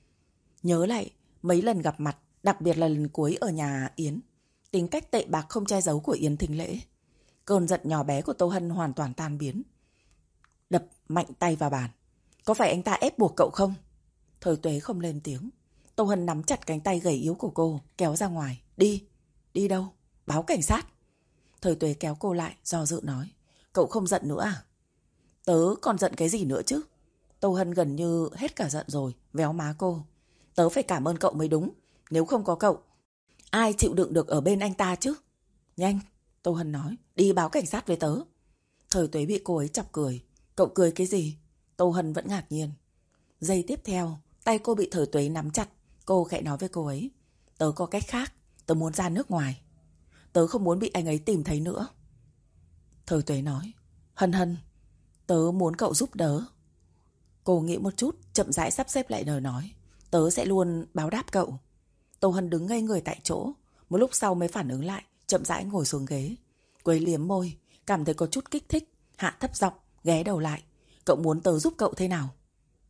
Nhớ lại mấy lần gặp mặt, đặc biệt là lần cuối ở nhà Yến, tính cách tệ bạc không che giấu của Yến Thinh Lễ. Cơn giận nhỏ bé của Tô Hân hoàn toàn tan biến. Đập mạnh tay vào bàn. Có phải anh ta ép buộc cậu không? Thời Tuế không lên tiếng. Tô Hân nắm chặt cánh tay gầy yếu của cô, kéo ra ngoài. Đi. Đi đâu? Báo cảnh sát. Thời Tuế kéo cô lại, do dự nói. Cậu không giận nữa à? Tớ còn giận cái gì nữa chứ? Tô Hân gần như hết cả giận rồi, véo má cô. Tớ phải cảm ơn cậu mới đúng. Nếu không có cậu, ai chịu đựng được ở bên anh ta chứ? Nhanh, Tô Hân nói, đi báo cảnh sát với tớ. Thời Tuế bị cô ấy chọc cười. Cậu cười cái gì? Tô Hân vẫn ngạc nhiên. Giây tiếp theo, tay cô bị Thời Tuế nắm chặt. Cô khẽ nói với cô ấy. Tớ có cách khác, tớ muốn ra nước ngoài. Tớ không muốn bị anh ấy tìm thấy nữa. Thời Tuế nói. Hân Hân, tớ muốn cậu giúp đỡ. Cô nghĩ một chút, chậm rãi sắp xếp lại lời nói. Tớ sẽ luôn báo đáp cậu. Tô Hân đứng ngây người tại chỗ. Một lúc sau mới phản ứng lại, chậm rãi ngồi xuống ghế. Cô ấy liếm môi, cảm thấy có chút kích thích, hạ thấp giọng, ghé đầu lại. Cậu muốn tớ giúp cậu thế nào?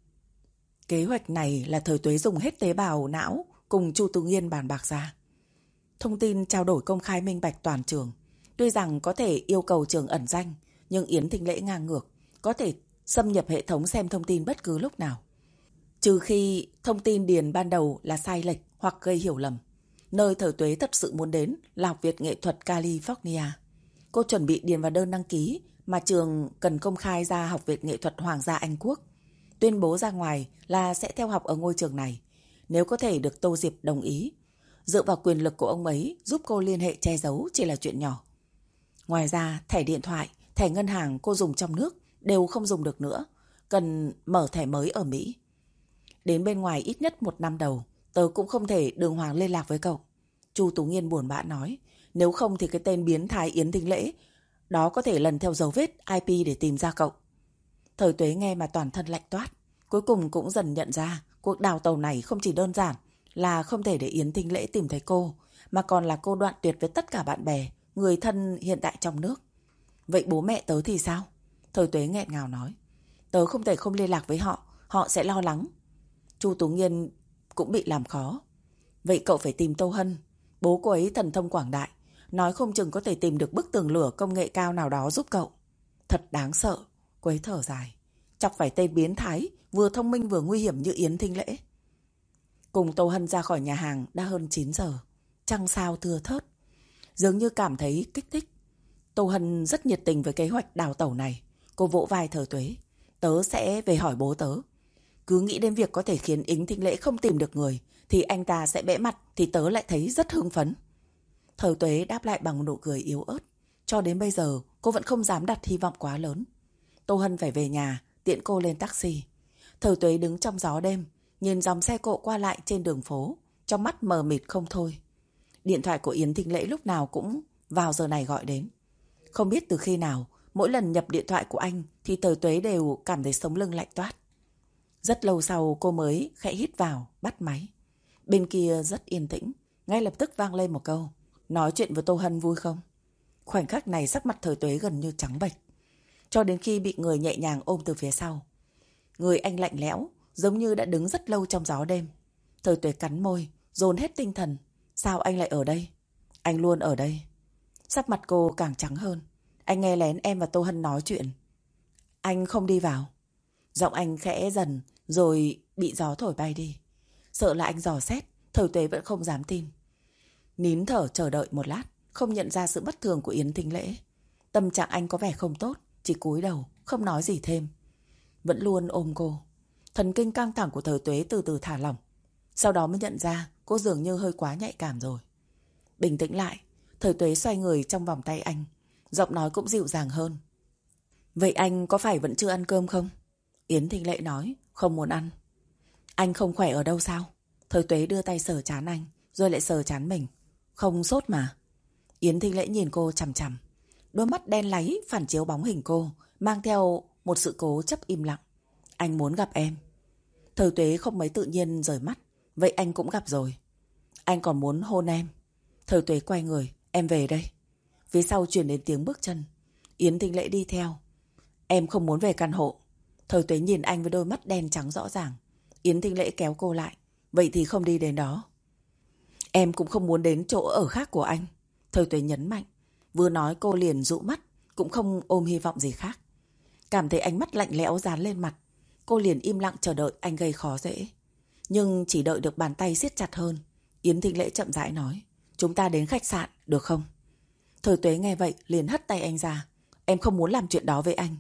Kế hoạch này là Thời Tuế dùng hết tế bào não cùng Chu Tú Nghiên bàn bạc ra. Thông tin trao đổi công khai minh bạch toàn trường. Tuy rằng có thể yêu cầu trường ẩn danh, nhưng Yến Thinh Lễ ngang ngược, có thể xâm nhập hệ thống xem thông tin bất cứ lúc nào. Trừ khi thông tin điền ban đầu là sai lệch hoặc gây hiểu lầm. Nơi Thời Tuế thật sự muốn đến là Học viện Nghệ thuật California. Cô chuẩn bị điền vào đơn đăng ký mà trường cần công khai ra Học viện Nghệ thuật Hoàng gia Anh Quốc. Tuyên bố ra ngoài là sẽ theo học ở ngôi trường này, nếu có thể được Tô Diệp đồng ý. Dựa vào quyền lực của ông ấy, giúp cô liên hệ che giấu chỉ là chuyện nhỏ. Ngoài ra, thẻ điện thoại, thẻ ngân hàng cô dùng trong nước đều không dùng được nữa, cần mở thẻ mới ở Mỹ. Đến bên ngoài ít nhất 1 năm đầu, tớ cũng không thể đường hoàng liên lạc với cậu. Chu Tú Nghiên buồn bã nói, nếu không thì cái tên biến thái Yến Thính Lễ đó có thể lần theo dấu vết IP để tìm ra cậu. Thời Tuế nghe mà toàn thân lạnh toát, cuối cùng cũng dần nhận ra cuộc đào tẩu này không chỉ đơn giản là không thể để Yến Thính Lễ tìm thấy cô, mà còn là cô đoạn tuyệt với tất cả bạn bè, người thân hiện tại trong nước. Vậy bố mẹ tớ thì sao? Thời Tuế nghẹn ngào nói, tớ không thể không liên lạc với họ, họ sẽ lo lắng. Chu Tú Nghiên cũng bị làm khó. Vậy cậu phải tìm Tô Hân, bố cô ấy thần thông quảng đại, nói không chừng có thể tìm được bức tường lửa công nghệ cao nào đó giúp cậu. Thật đáng sợ, cô ấy thở dài. Chọc phải tên biến thái, vừa thông minh vừa nguy hiểm như Yến Thính Lễ. Cùng Tô Hân ra khỏi nhà hàng đã hơn 9 giờ. Trăng sao thưa thớt, dường như cảm thấy kích thích. Tô Hân rất nhiệt tình với kế hoạch đào tẩu này. Cô vỗ vai Thời Tuế. Tớ sẽ về hỏi bố tớ. Cứ nghĩ đến việc có thể khiến Yến Thính Lễ không tìm được người thì anh ta sẽ bẽ mặt, thì tớ lại thấy rất hưng phấn. Thời Tuế đáp lại bằng nụ cười yếu ớt. Cho đến bây giờ cô vẫn không dám đặt hy vọng quá lớn. Tô Hân phải về nhà, tiện cô lên taxi. Thời Tuế đứng trong gió đêm, nhìn dòng xe cộ qua lại trên đường phố, trong mắt mờ mịt không thôi. Điện thoại của Yến Thính Lễ lúc nào cũng vào giờ này gọi đến. Không biết từ khi nào, mỗi lần nhập điện thoại của anh thì Thời Tuế đều cảm thấy sống lưng lạnh toát. Rất lâu sau cô mới khẽ hít vào, bắt máy. Bên kia rất yên tĩnh, ngay lập tức vang lên một câu. Nói chuyện với Tô Hân vui không? Khoảnh khắc này sắc mặt Thời Tuế gần như trắng bệch, cho đến khi bị người nhẹ nhàng ôm từ phía sau. Người anh lạnh lẽo, giống như đã đứng rất lâu trong gió đêm. Thời Tuế cắn môi, dồn hết tinh thần. Sao anh lại ở đây? Anh luôn ở đây. Sắc mặt cô càng trắng hơn. Anh nghe lén em và Tô Hân nói chuyện. Anh không đi vào. Giọng anh khẽ dần, rồi bị gió thổi bay đi. Sợ là anh dò xét, Thời Tuế vẫn không dám tin. Nín thở chờ đợi một lát, không nhận ra sự bất thường của Yến Thính Lễ. Tâm trạng anh có vẻ không tốt, chỉ cúi đầu, không nói gì thêm. Vẫn luôn ôm cô. Thần kinh căng thẳng của Thời Tuế từ từ thả lỏng. Sau đó mới nhận ra cô dường như hơi quá nhạy cảm rồi. Bình tĩnh lại, Thời Tuế xoay người trong vòng tay anh. Giọng nói cũng dịu dàng hơn. Vậy anh có phải vẫn chưa ăn cơm không? Yến Thính Lễ nói, không muốn ăn. Anh không khỏe ở đâu sao? Thời Tuế đưa tay sờ trán anh, rồi lại sờ trán mình. Không sốt mà. Yến Thính Lễ nhìn cô chằm chằm. Đôi mắt đen láy phản chiếu bóng hình cô, mang theo một sự cố chấp im lặng. Anh muốn gặp em. Thời Tuế không mấy tự nhiên rời mắt. Vậy anh cũng gặp rồi. Anh còn muốn hôn em. Thời Tuế quay người, em về đây. Phía sau truyền đến tiếng bước chân. Yến Thính Lễ đi theo. Em không muốn về căn hộ. Thời Tuế nhìn anh với đôi mắt đen trắng rõ ràng. Yến Thính Lễ kéo cô lại. Vậy thì không đi đến đó. Em cũng không muốn đến chỗ ở khác của anh. Thời Tuế nhấn mạnh. Vừa nói cô liền dụ mắt, cũng không ôm hy vọng gì khác. Cảm thấy ánh mắt lạnh lẽo dán lên mặt, cô liền im lặng chờ đợi anh gây khó dễ. Nhưng chỉ đợi được bàn tay siết chặt hơn. Yến Thính Lễ chậm rãi nói, chúng ta đến khách sạn, được không? Thời Tuế nghe vậy liền hất tay anh ra. Em không muốn làm chuyện đó với anh.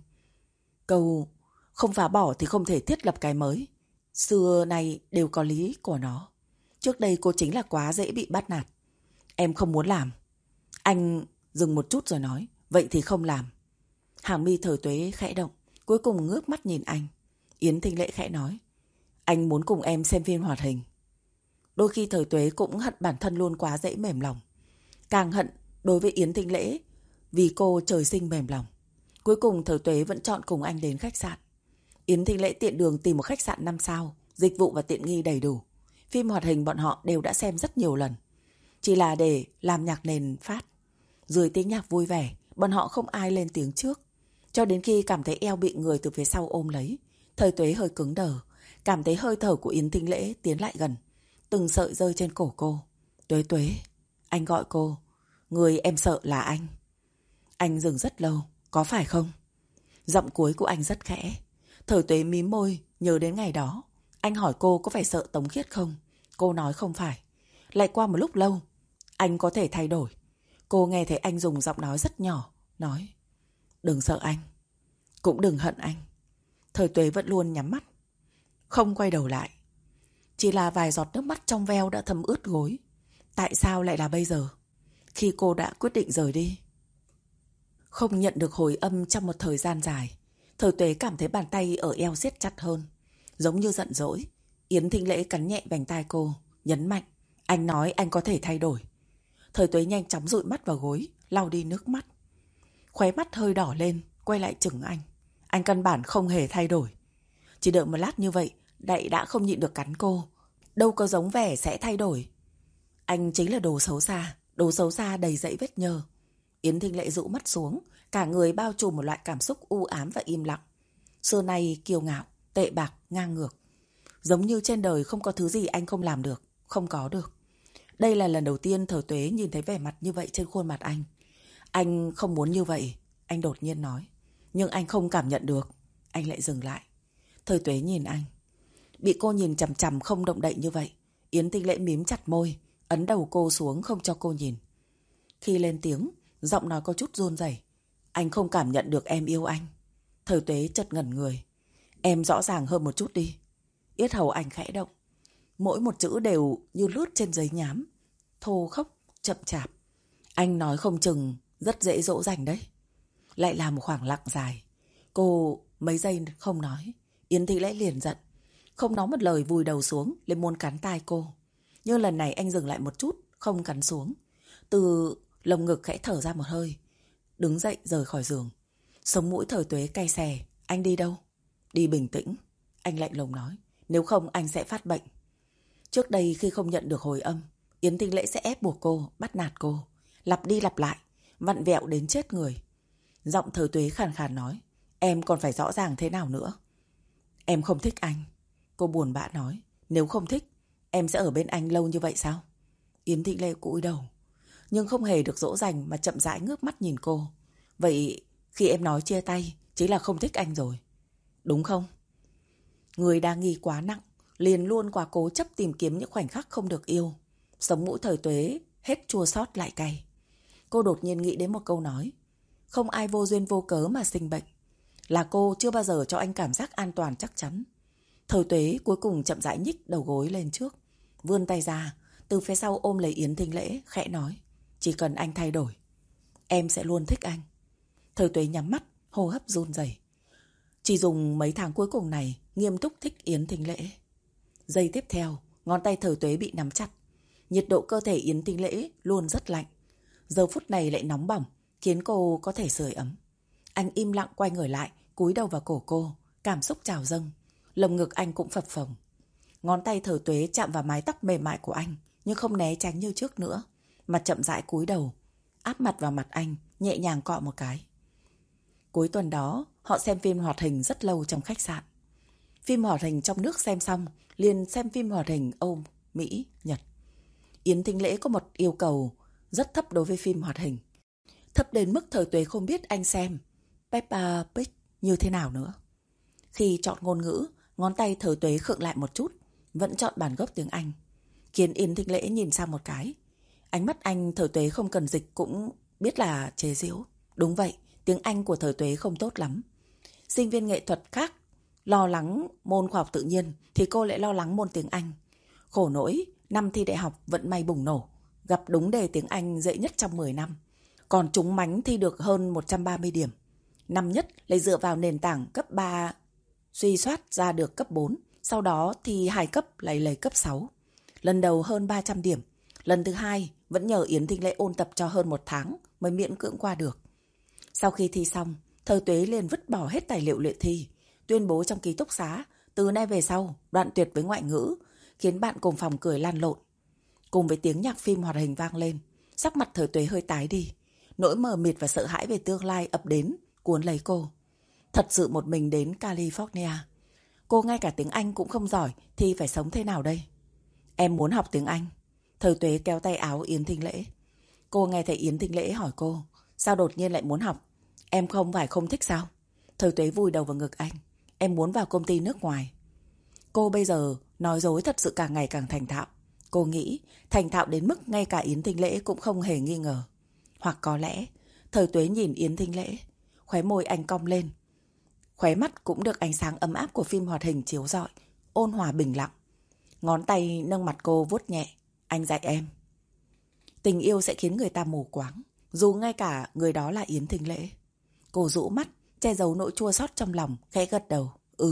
Câu không phá bỏ thì không thể thiết lập cái mới. Xưa nay đều có lý của nó. Trước đây cô chính là quá dễ bị bắt nạt. Em không muốn làm. Anh dừng một chút rồi nói, vậy thì không làm. Hàng mi Thời Tuế khẽ động, cuối cùng ngước mắt nhìn anh. Yến Thính Lễ khẽ nói, anh muốn cùng em xem phim hoạt hình. Đôi khi Thời Tuế cũng hận bản thân luôn quá dễ mềm lòng. Càng hận đối với Yến Thính Lễ vì cô trời sinh mềm lòng. Cuối cùng Thời Tuế vẫn chọn cùng anh đến khách sạn. Yến Thính Lễ tiện đường tìm một khách sạn 5 sao, dịch vụ và tiện nghi đầy đủ. Phim hoạt hình bọn họ đều đã xem rất nhiều lần. Chỉ là để làm nhạc nền phát. Dưới tiếng nhạc vui vẻ, bọn họ không ai lên tiếng trước. Cho đến khi cảm thấy eo bị người từ phía sau ôm lấy, Thời Tuế hơi cứng đờ, cảm thấy hơi thở của Yến Thính Lễ tiến lại gần. Từng sợi rơi trên cổ cô. Tuế Tuế, anh gọi cô. Người em sợ là anh. Anh dừng rất lâu, có phải không? Giọng cuối của anh rất khẽ. Thời Tuế mím môi, nhớ đến ngày đó. Anh hỏi cô có phải sợ Tống Khiết không? Cô nói không phải. Lại qua một lúc lâu, anh có thể thay đổi. Cô nghe thấy anh dùng giọng nói rất nhỏ, nói, đừng sợ anh, cũng đừng hận anh. Thời Tuế vẫn luôn nhắm mắt, không quay đầu lại. Chỉ là vài giọt nước mắt trong veo đã thấm ướt gối. Tại sao lại là bây giờ, khi cô đã quyết định rời đi? Không nhận được hồi âm trong một thời gian dài, Thời Tuế cảm thấy bàn tay ở eo siết chặt hơn, giống như giận dỗi. Yến Thính Lễ cắn nhẹ vành tai cô, nhấn mạnh, anh nói anh có thể thay đổi. Thời Tuế nhanh chóng dụi mắt vào gối, lau đi nước mắt. Khóe mắt hơi đỏ lên, quay lại chừng anh. Anh căn bản không hề thay đổi. Chỉ đợi một lát như vậy, Đậy đã không nhịn được cắn cô. Đâu có giống vẻ sẽ thay đổi. Anh chính là đồ xấu xa đầy dẫy vết nhơ. Yến Thính Lễ rũ mắt xuống, cả người bao trùm một loại cảm xúc u ám và im lặng. Xưa nay kiêu ngạo, tệ bạc, ngang ngược. Giống như trên đời không có thứ gì anh không làm được, không có được. Đây là lần đầu tiên Thời Tuế nhìn thấy vẻ mặt như vậy trên khuôn mặt anh. Anh không muốn như vậy, anh đột nhiên nói. Nhưng anh không cảm nhận được. Anh lại dừng lại. Thời Tuế nhìn anh. Bị cô nhìn chằm chằm không động đậy như vậy, Yến Thính Lễ mím chặt môi, ấn đầu cô xuống không cho cô nhìn. Khi lên tiếng, giọng nói có chút run rẩy. Anh không cảm nhận được em yêu anh. Thời Tuế chợt ngẩn người. Em rõ ràng hơn một chút đi. Yết hầu anh khẽ động. Mỗi một chữ đều như lướt trên giấy nhám. Thô khốc, chậm chạp. Anh nói không chừng rất dễ dỗ dành đấy. Lại là một khoảng lặng dài. Cô mấy giây không nói. Yến Thính Lễ liền giận. Không nói một lời vùi đầu xuống lên muốn cắn tai cô. Nhưng lần này anh dừng lại một chút, không cắn xuống. Từ lồng ngực khẽ thở ra một hơi. Đứng dậy rời khỏi giường. Sống mũi Thời Tuế cay xè. Anh đi đâu? Đi bình tĩnh. Anh lạnh lùng nói. Nếu không anh sẽ phát bệnh. Trước đây khi không nhận được hồi âm, Yến Thính Lễ sẽ ép buộc cô, bắt nạt cô. Lặp đi lặp lại, vặn vẹo đến chết người. Giọng Thời Tuế khàn khàn nói. Em còn phải rõ ràng thế nào nữa? Em không thích anh. Cô buồn bã nói. Nếu không thích, em sẽ ở bên anh lâu như vậy sao? Yến Thính Lễ cúi đầu, nhưng không hề được dỗ dành mà chậm rãi ngước mắt nhìn cô. Vậy khi em nói chia tay, chính là không thích anh rồi, đúng không? Người đa nghi quá nặng, liền luôn quá cố chấp tìm kiếm những khoảnh khắc không được yêu. Sống mũi Thời Tuế hết chua xót lại cay. Cô đột nhiên nghĩ đến một câu nói. Không ai vô duyên vô cớ mà sinh bệnh. Là cô chưa bao giờ cho anh cảm giác an toàn chắc chắn. Thời Tuế cuối cùng chậm rãi nhích đầu gối lên trước, vươn tay ra, từ phía sau ôm lấy Yến Thính Lễ, khẽ nói. Chỉ cần anh thay đổi, em sẽ luôn thích anh. Thời Tuế nhắm mắt, hô hấp run rẩy. Chỉ dùng mấy tháng cuối cùng này nghiêm túc thích Yến Thính Lễ. Giây tiếp theo, ngón tay Thời Tuế bị nắm chặt. Nhiệt độ cơ thể Yến Thính Lễ luôn rất lạnh. Giờ phút này lại nóng bỏng, khiến cô có thể sưởi ấm. Anh im lặng quay người lại, cúi đầu vào cổ cô, cảm xúc trào dâng. Lồng ngực anh cũng phập phồng. Ngón tay Thời Tuế chạm vào mái tóc mềm mại của anh, nhưng không né tránh như trước nữa, mà chậm rãi cúi đầu, áp mặt vào mặt anh, nhẹ nhàng cọ một cái. Cuối tuần đó, họ xem phim hoạt hình rất lâu trong khách sạn. Phim hoạt hình trong nước xem xong, liền xem phim hoạt hình Âu, Mỹ, Nhật. Yến Thính Lễ có một yêu cầu rất thấp đối với phim hoạt hình. Thấp đến mức Thời Tuế không biết anh xem Peppa Pig như thế nào nữa. Khi chọn ngôn ngữ, ngón tay Thời Tuế khựng lại một chút, vẫn chọn bản gốc tiếng Anh, khiến Yến Thính Lễ nhìn sang một cái. Ánh mắt anh Thời Tuế không cần dịch cũng biết là chế giễu. Đúng vậy, tiếng Anh của Thời Tuế không tốt lắm. Sinh viên nghệ thuật khác lo lắng môn khoa học tự nhiên thì cô lại lo lắng môn tiếng Anh. Khổ nỗi, năm thi đại học vận may bùng nổ, gặp đúng đề tiếng Anh dễ nhất trong 10 năm. Còn trúng mánh thi được hơn 130 điểm. Năm nhất lại dựa vào nền tảng cấp 3 suy soát ra được cấp 4, sau đó thi 2 cấp lại lấy cấp 6. Lần đầu hơn 300 điểm, lần thứ hai vẫn nhờ Yến Thính Lễ ôn tập cho hơn 1 tháng mới miễn cưỡng qua được. Sau khi thi xong, Thời Tuế liền vứt bỏ hết tài liệu luyện thi, tuyên bố trong ký túc xá, từ nay về sau, đoạn tuyệt với ngoại ngữ, khiến bạn cùng phòng cười lan lộn. Cùng với tiếng nhạc phim hoạt hình vang lên, sắc mặt Thời Tuế hơi tái đi, nỗi mờ mịt và sợ hãi về tương lai ập đến, cuốn lấy cô. Thật sự một mình đến California. Cô ngay cả tiếng Anh cũng không giỏi thì phải sống thế nào đây? Em muốn học tiếng Anh. Thời Tuế kéo tay áo Yến Thính Lễ. Cô nghe thấy Yến Thính Lễ hỏi cô, sao đột nhiên lại muốn học? Em không phải không thích sao? Thời Tuế vùi đầu vào ngực anh. Em muốn vào công ty nước ngoài. Cô bây giờ nói dối thật sự càng ngày càng thành thạo. Cô nghĩ thành thạo đến mức ngay cả Yến Thính Lễ cũng không hề nghi ngờ. Hoặc có lẽ, Thời Tuế nhìn Yến Thính Lễ, khóe môi anh cong lên. Khóe mắt cũng được ánh sáng ấm áp của phim hoạt hình chiếu rọi, ôn hòa bình lặng. Ngón tay nâng mặt cô vuốt nhẹ. Anh dạy em. Tình yêu sẽ khiến người ta mù quáng, dù ngay cả người đó là Yến Thính Lễ. Cô rũ mắt, che giấu nỗi chua xót trong lòng, khẽ gật đầu.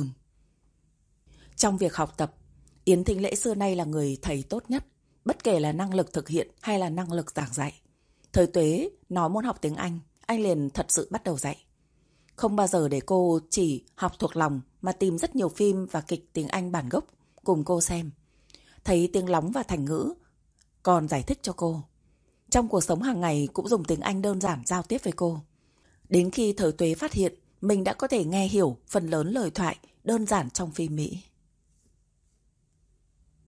Trong việc học tập, Yến Thính Lễ xưa nay là người thầy tốt nhất, bất kể là năng lực thực hiện hay là năng lực giảng dạy. Thời Tuế nó muốn học tiếng anh liền thật sự bắt đầu dạy. Không bao giờ để cô chỉ học thuộc lòng mà tìm rất nhiều phim và kịch tiếng Anh bản gốc cùng cô xem. Thấy tiếng lóng và thành ngữ, còn giải thích cho cô. Trong cuộc sống hàng ngày cũng dùng tiếng Anh đơn giản giao tiếp với cô. Đến khi Thời Tuế phát hiện mình đã có thể nghe hiểu phần lớn lời thoại đơn giản trong phim Mỹ.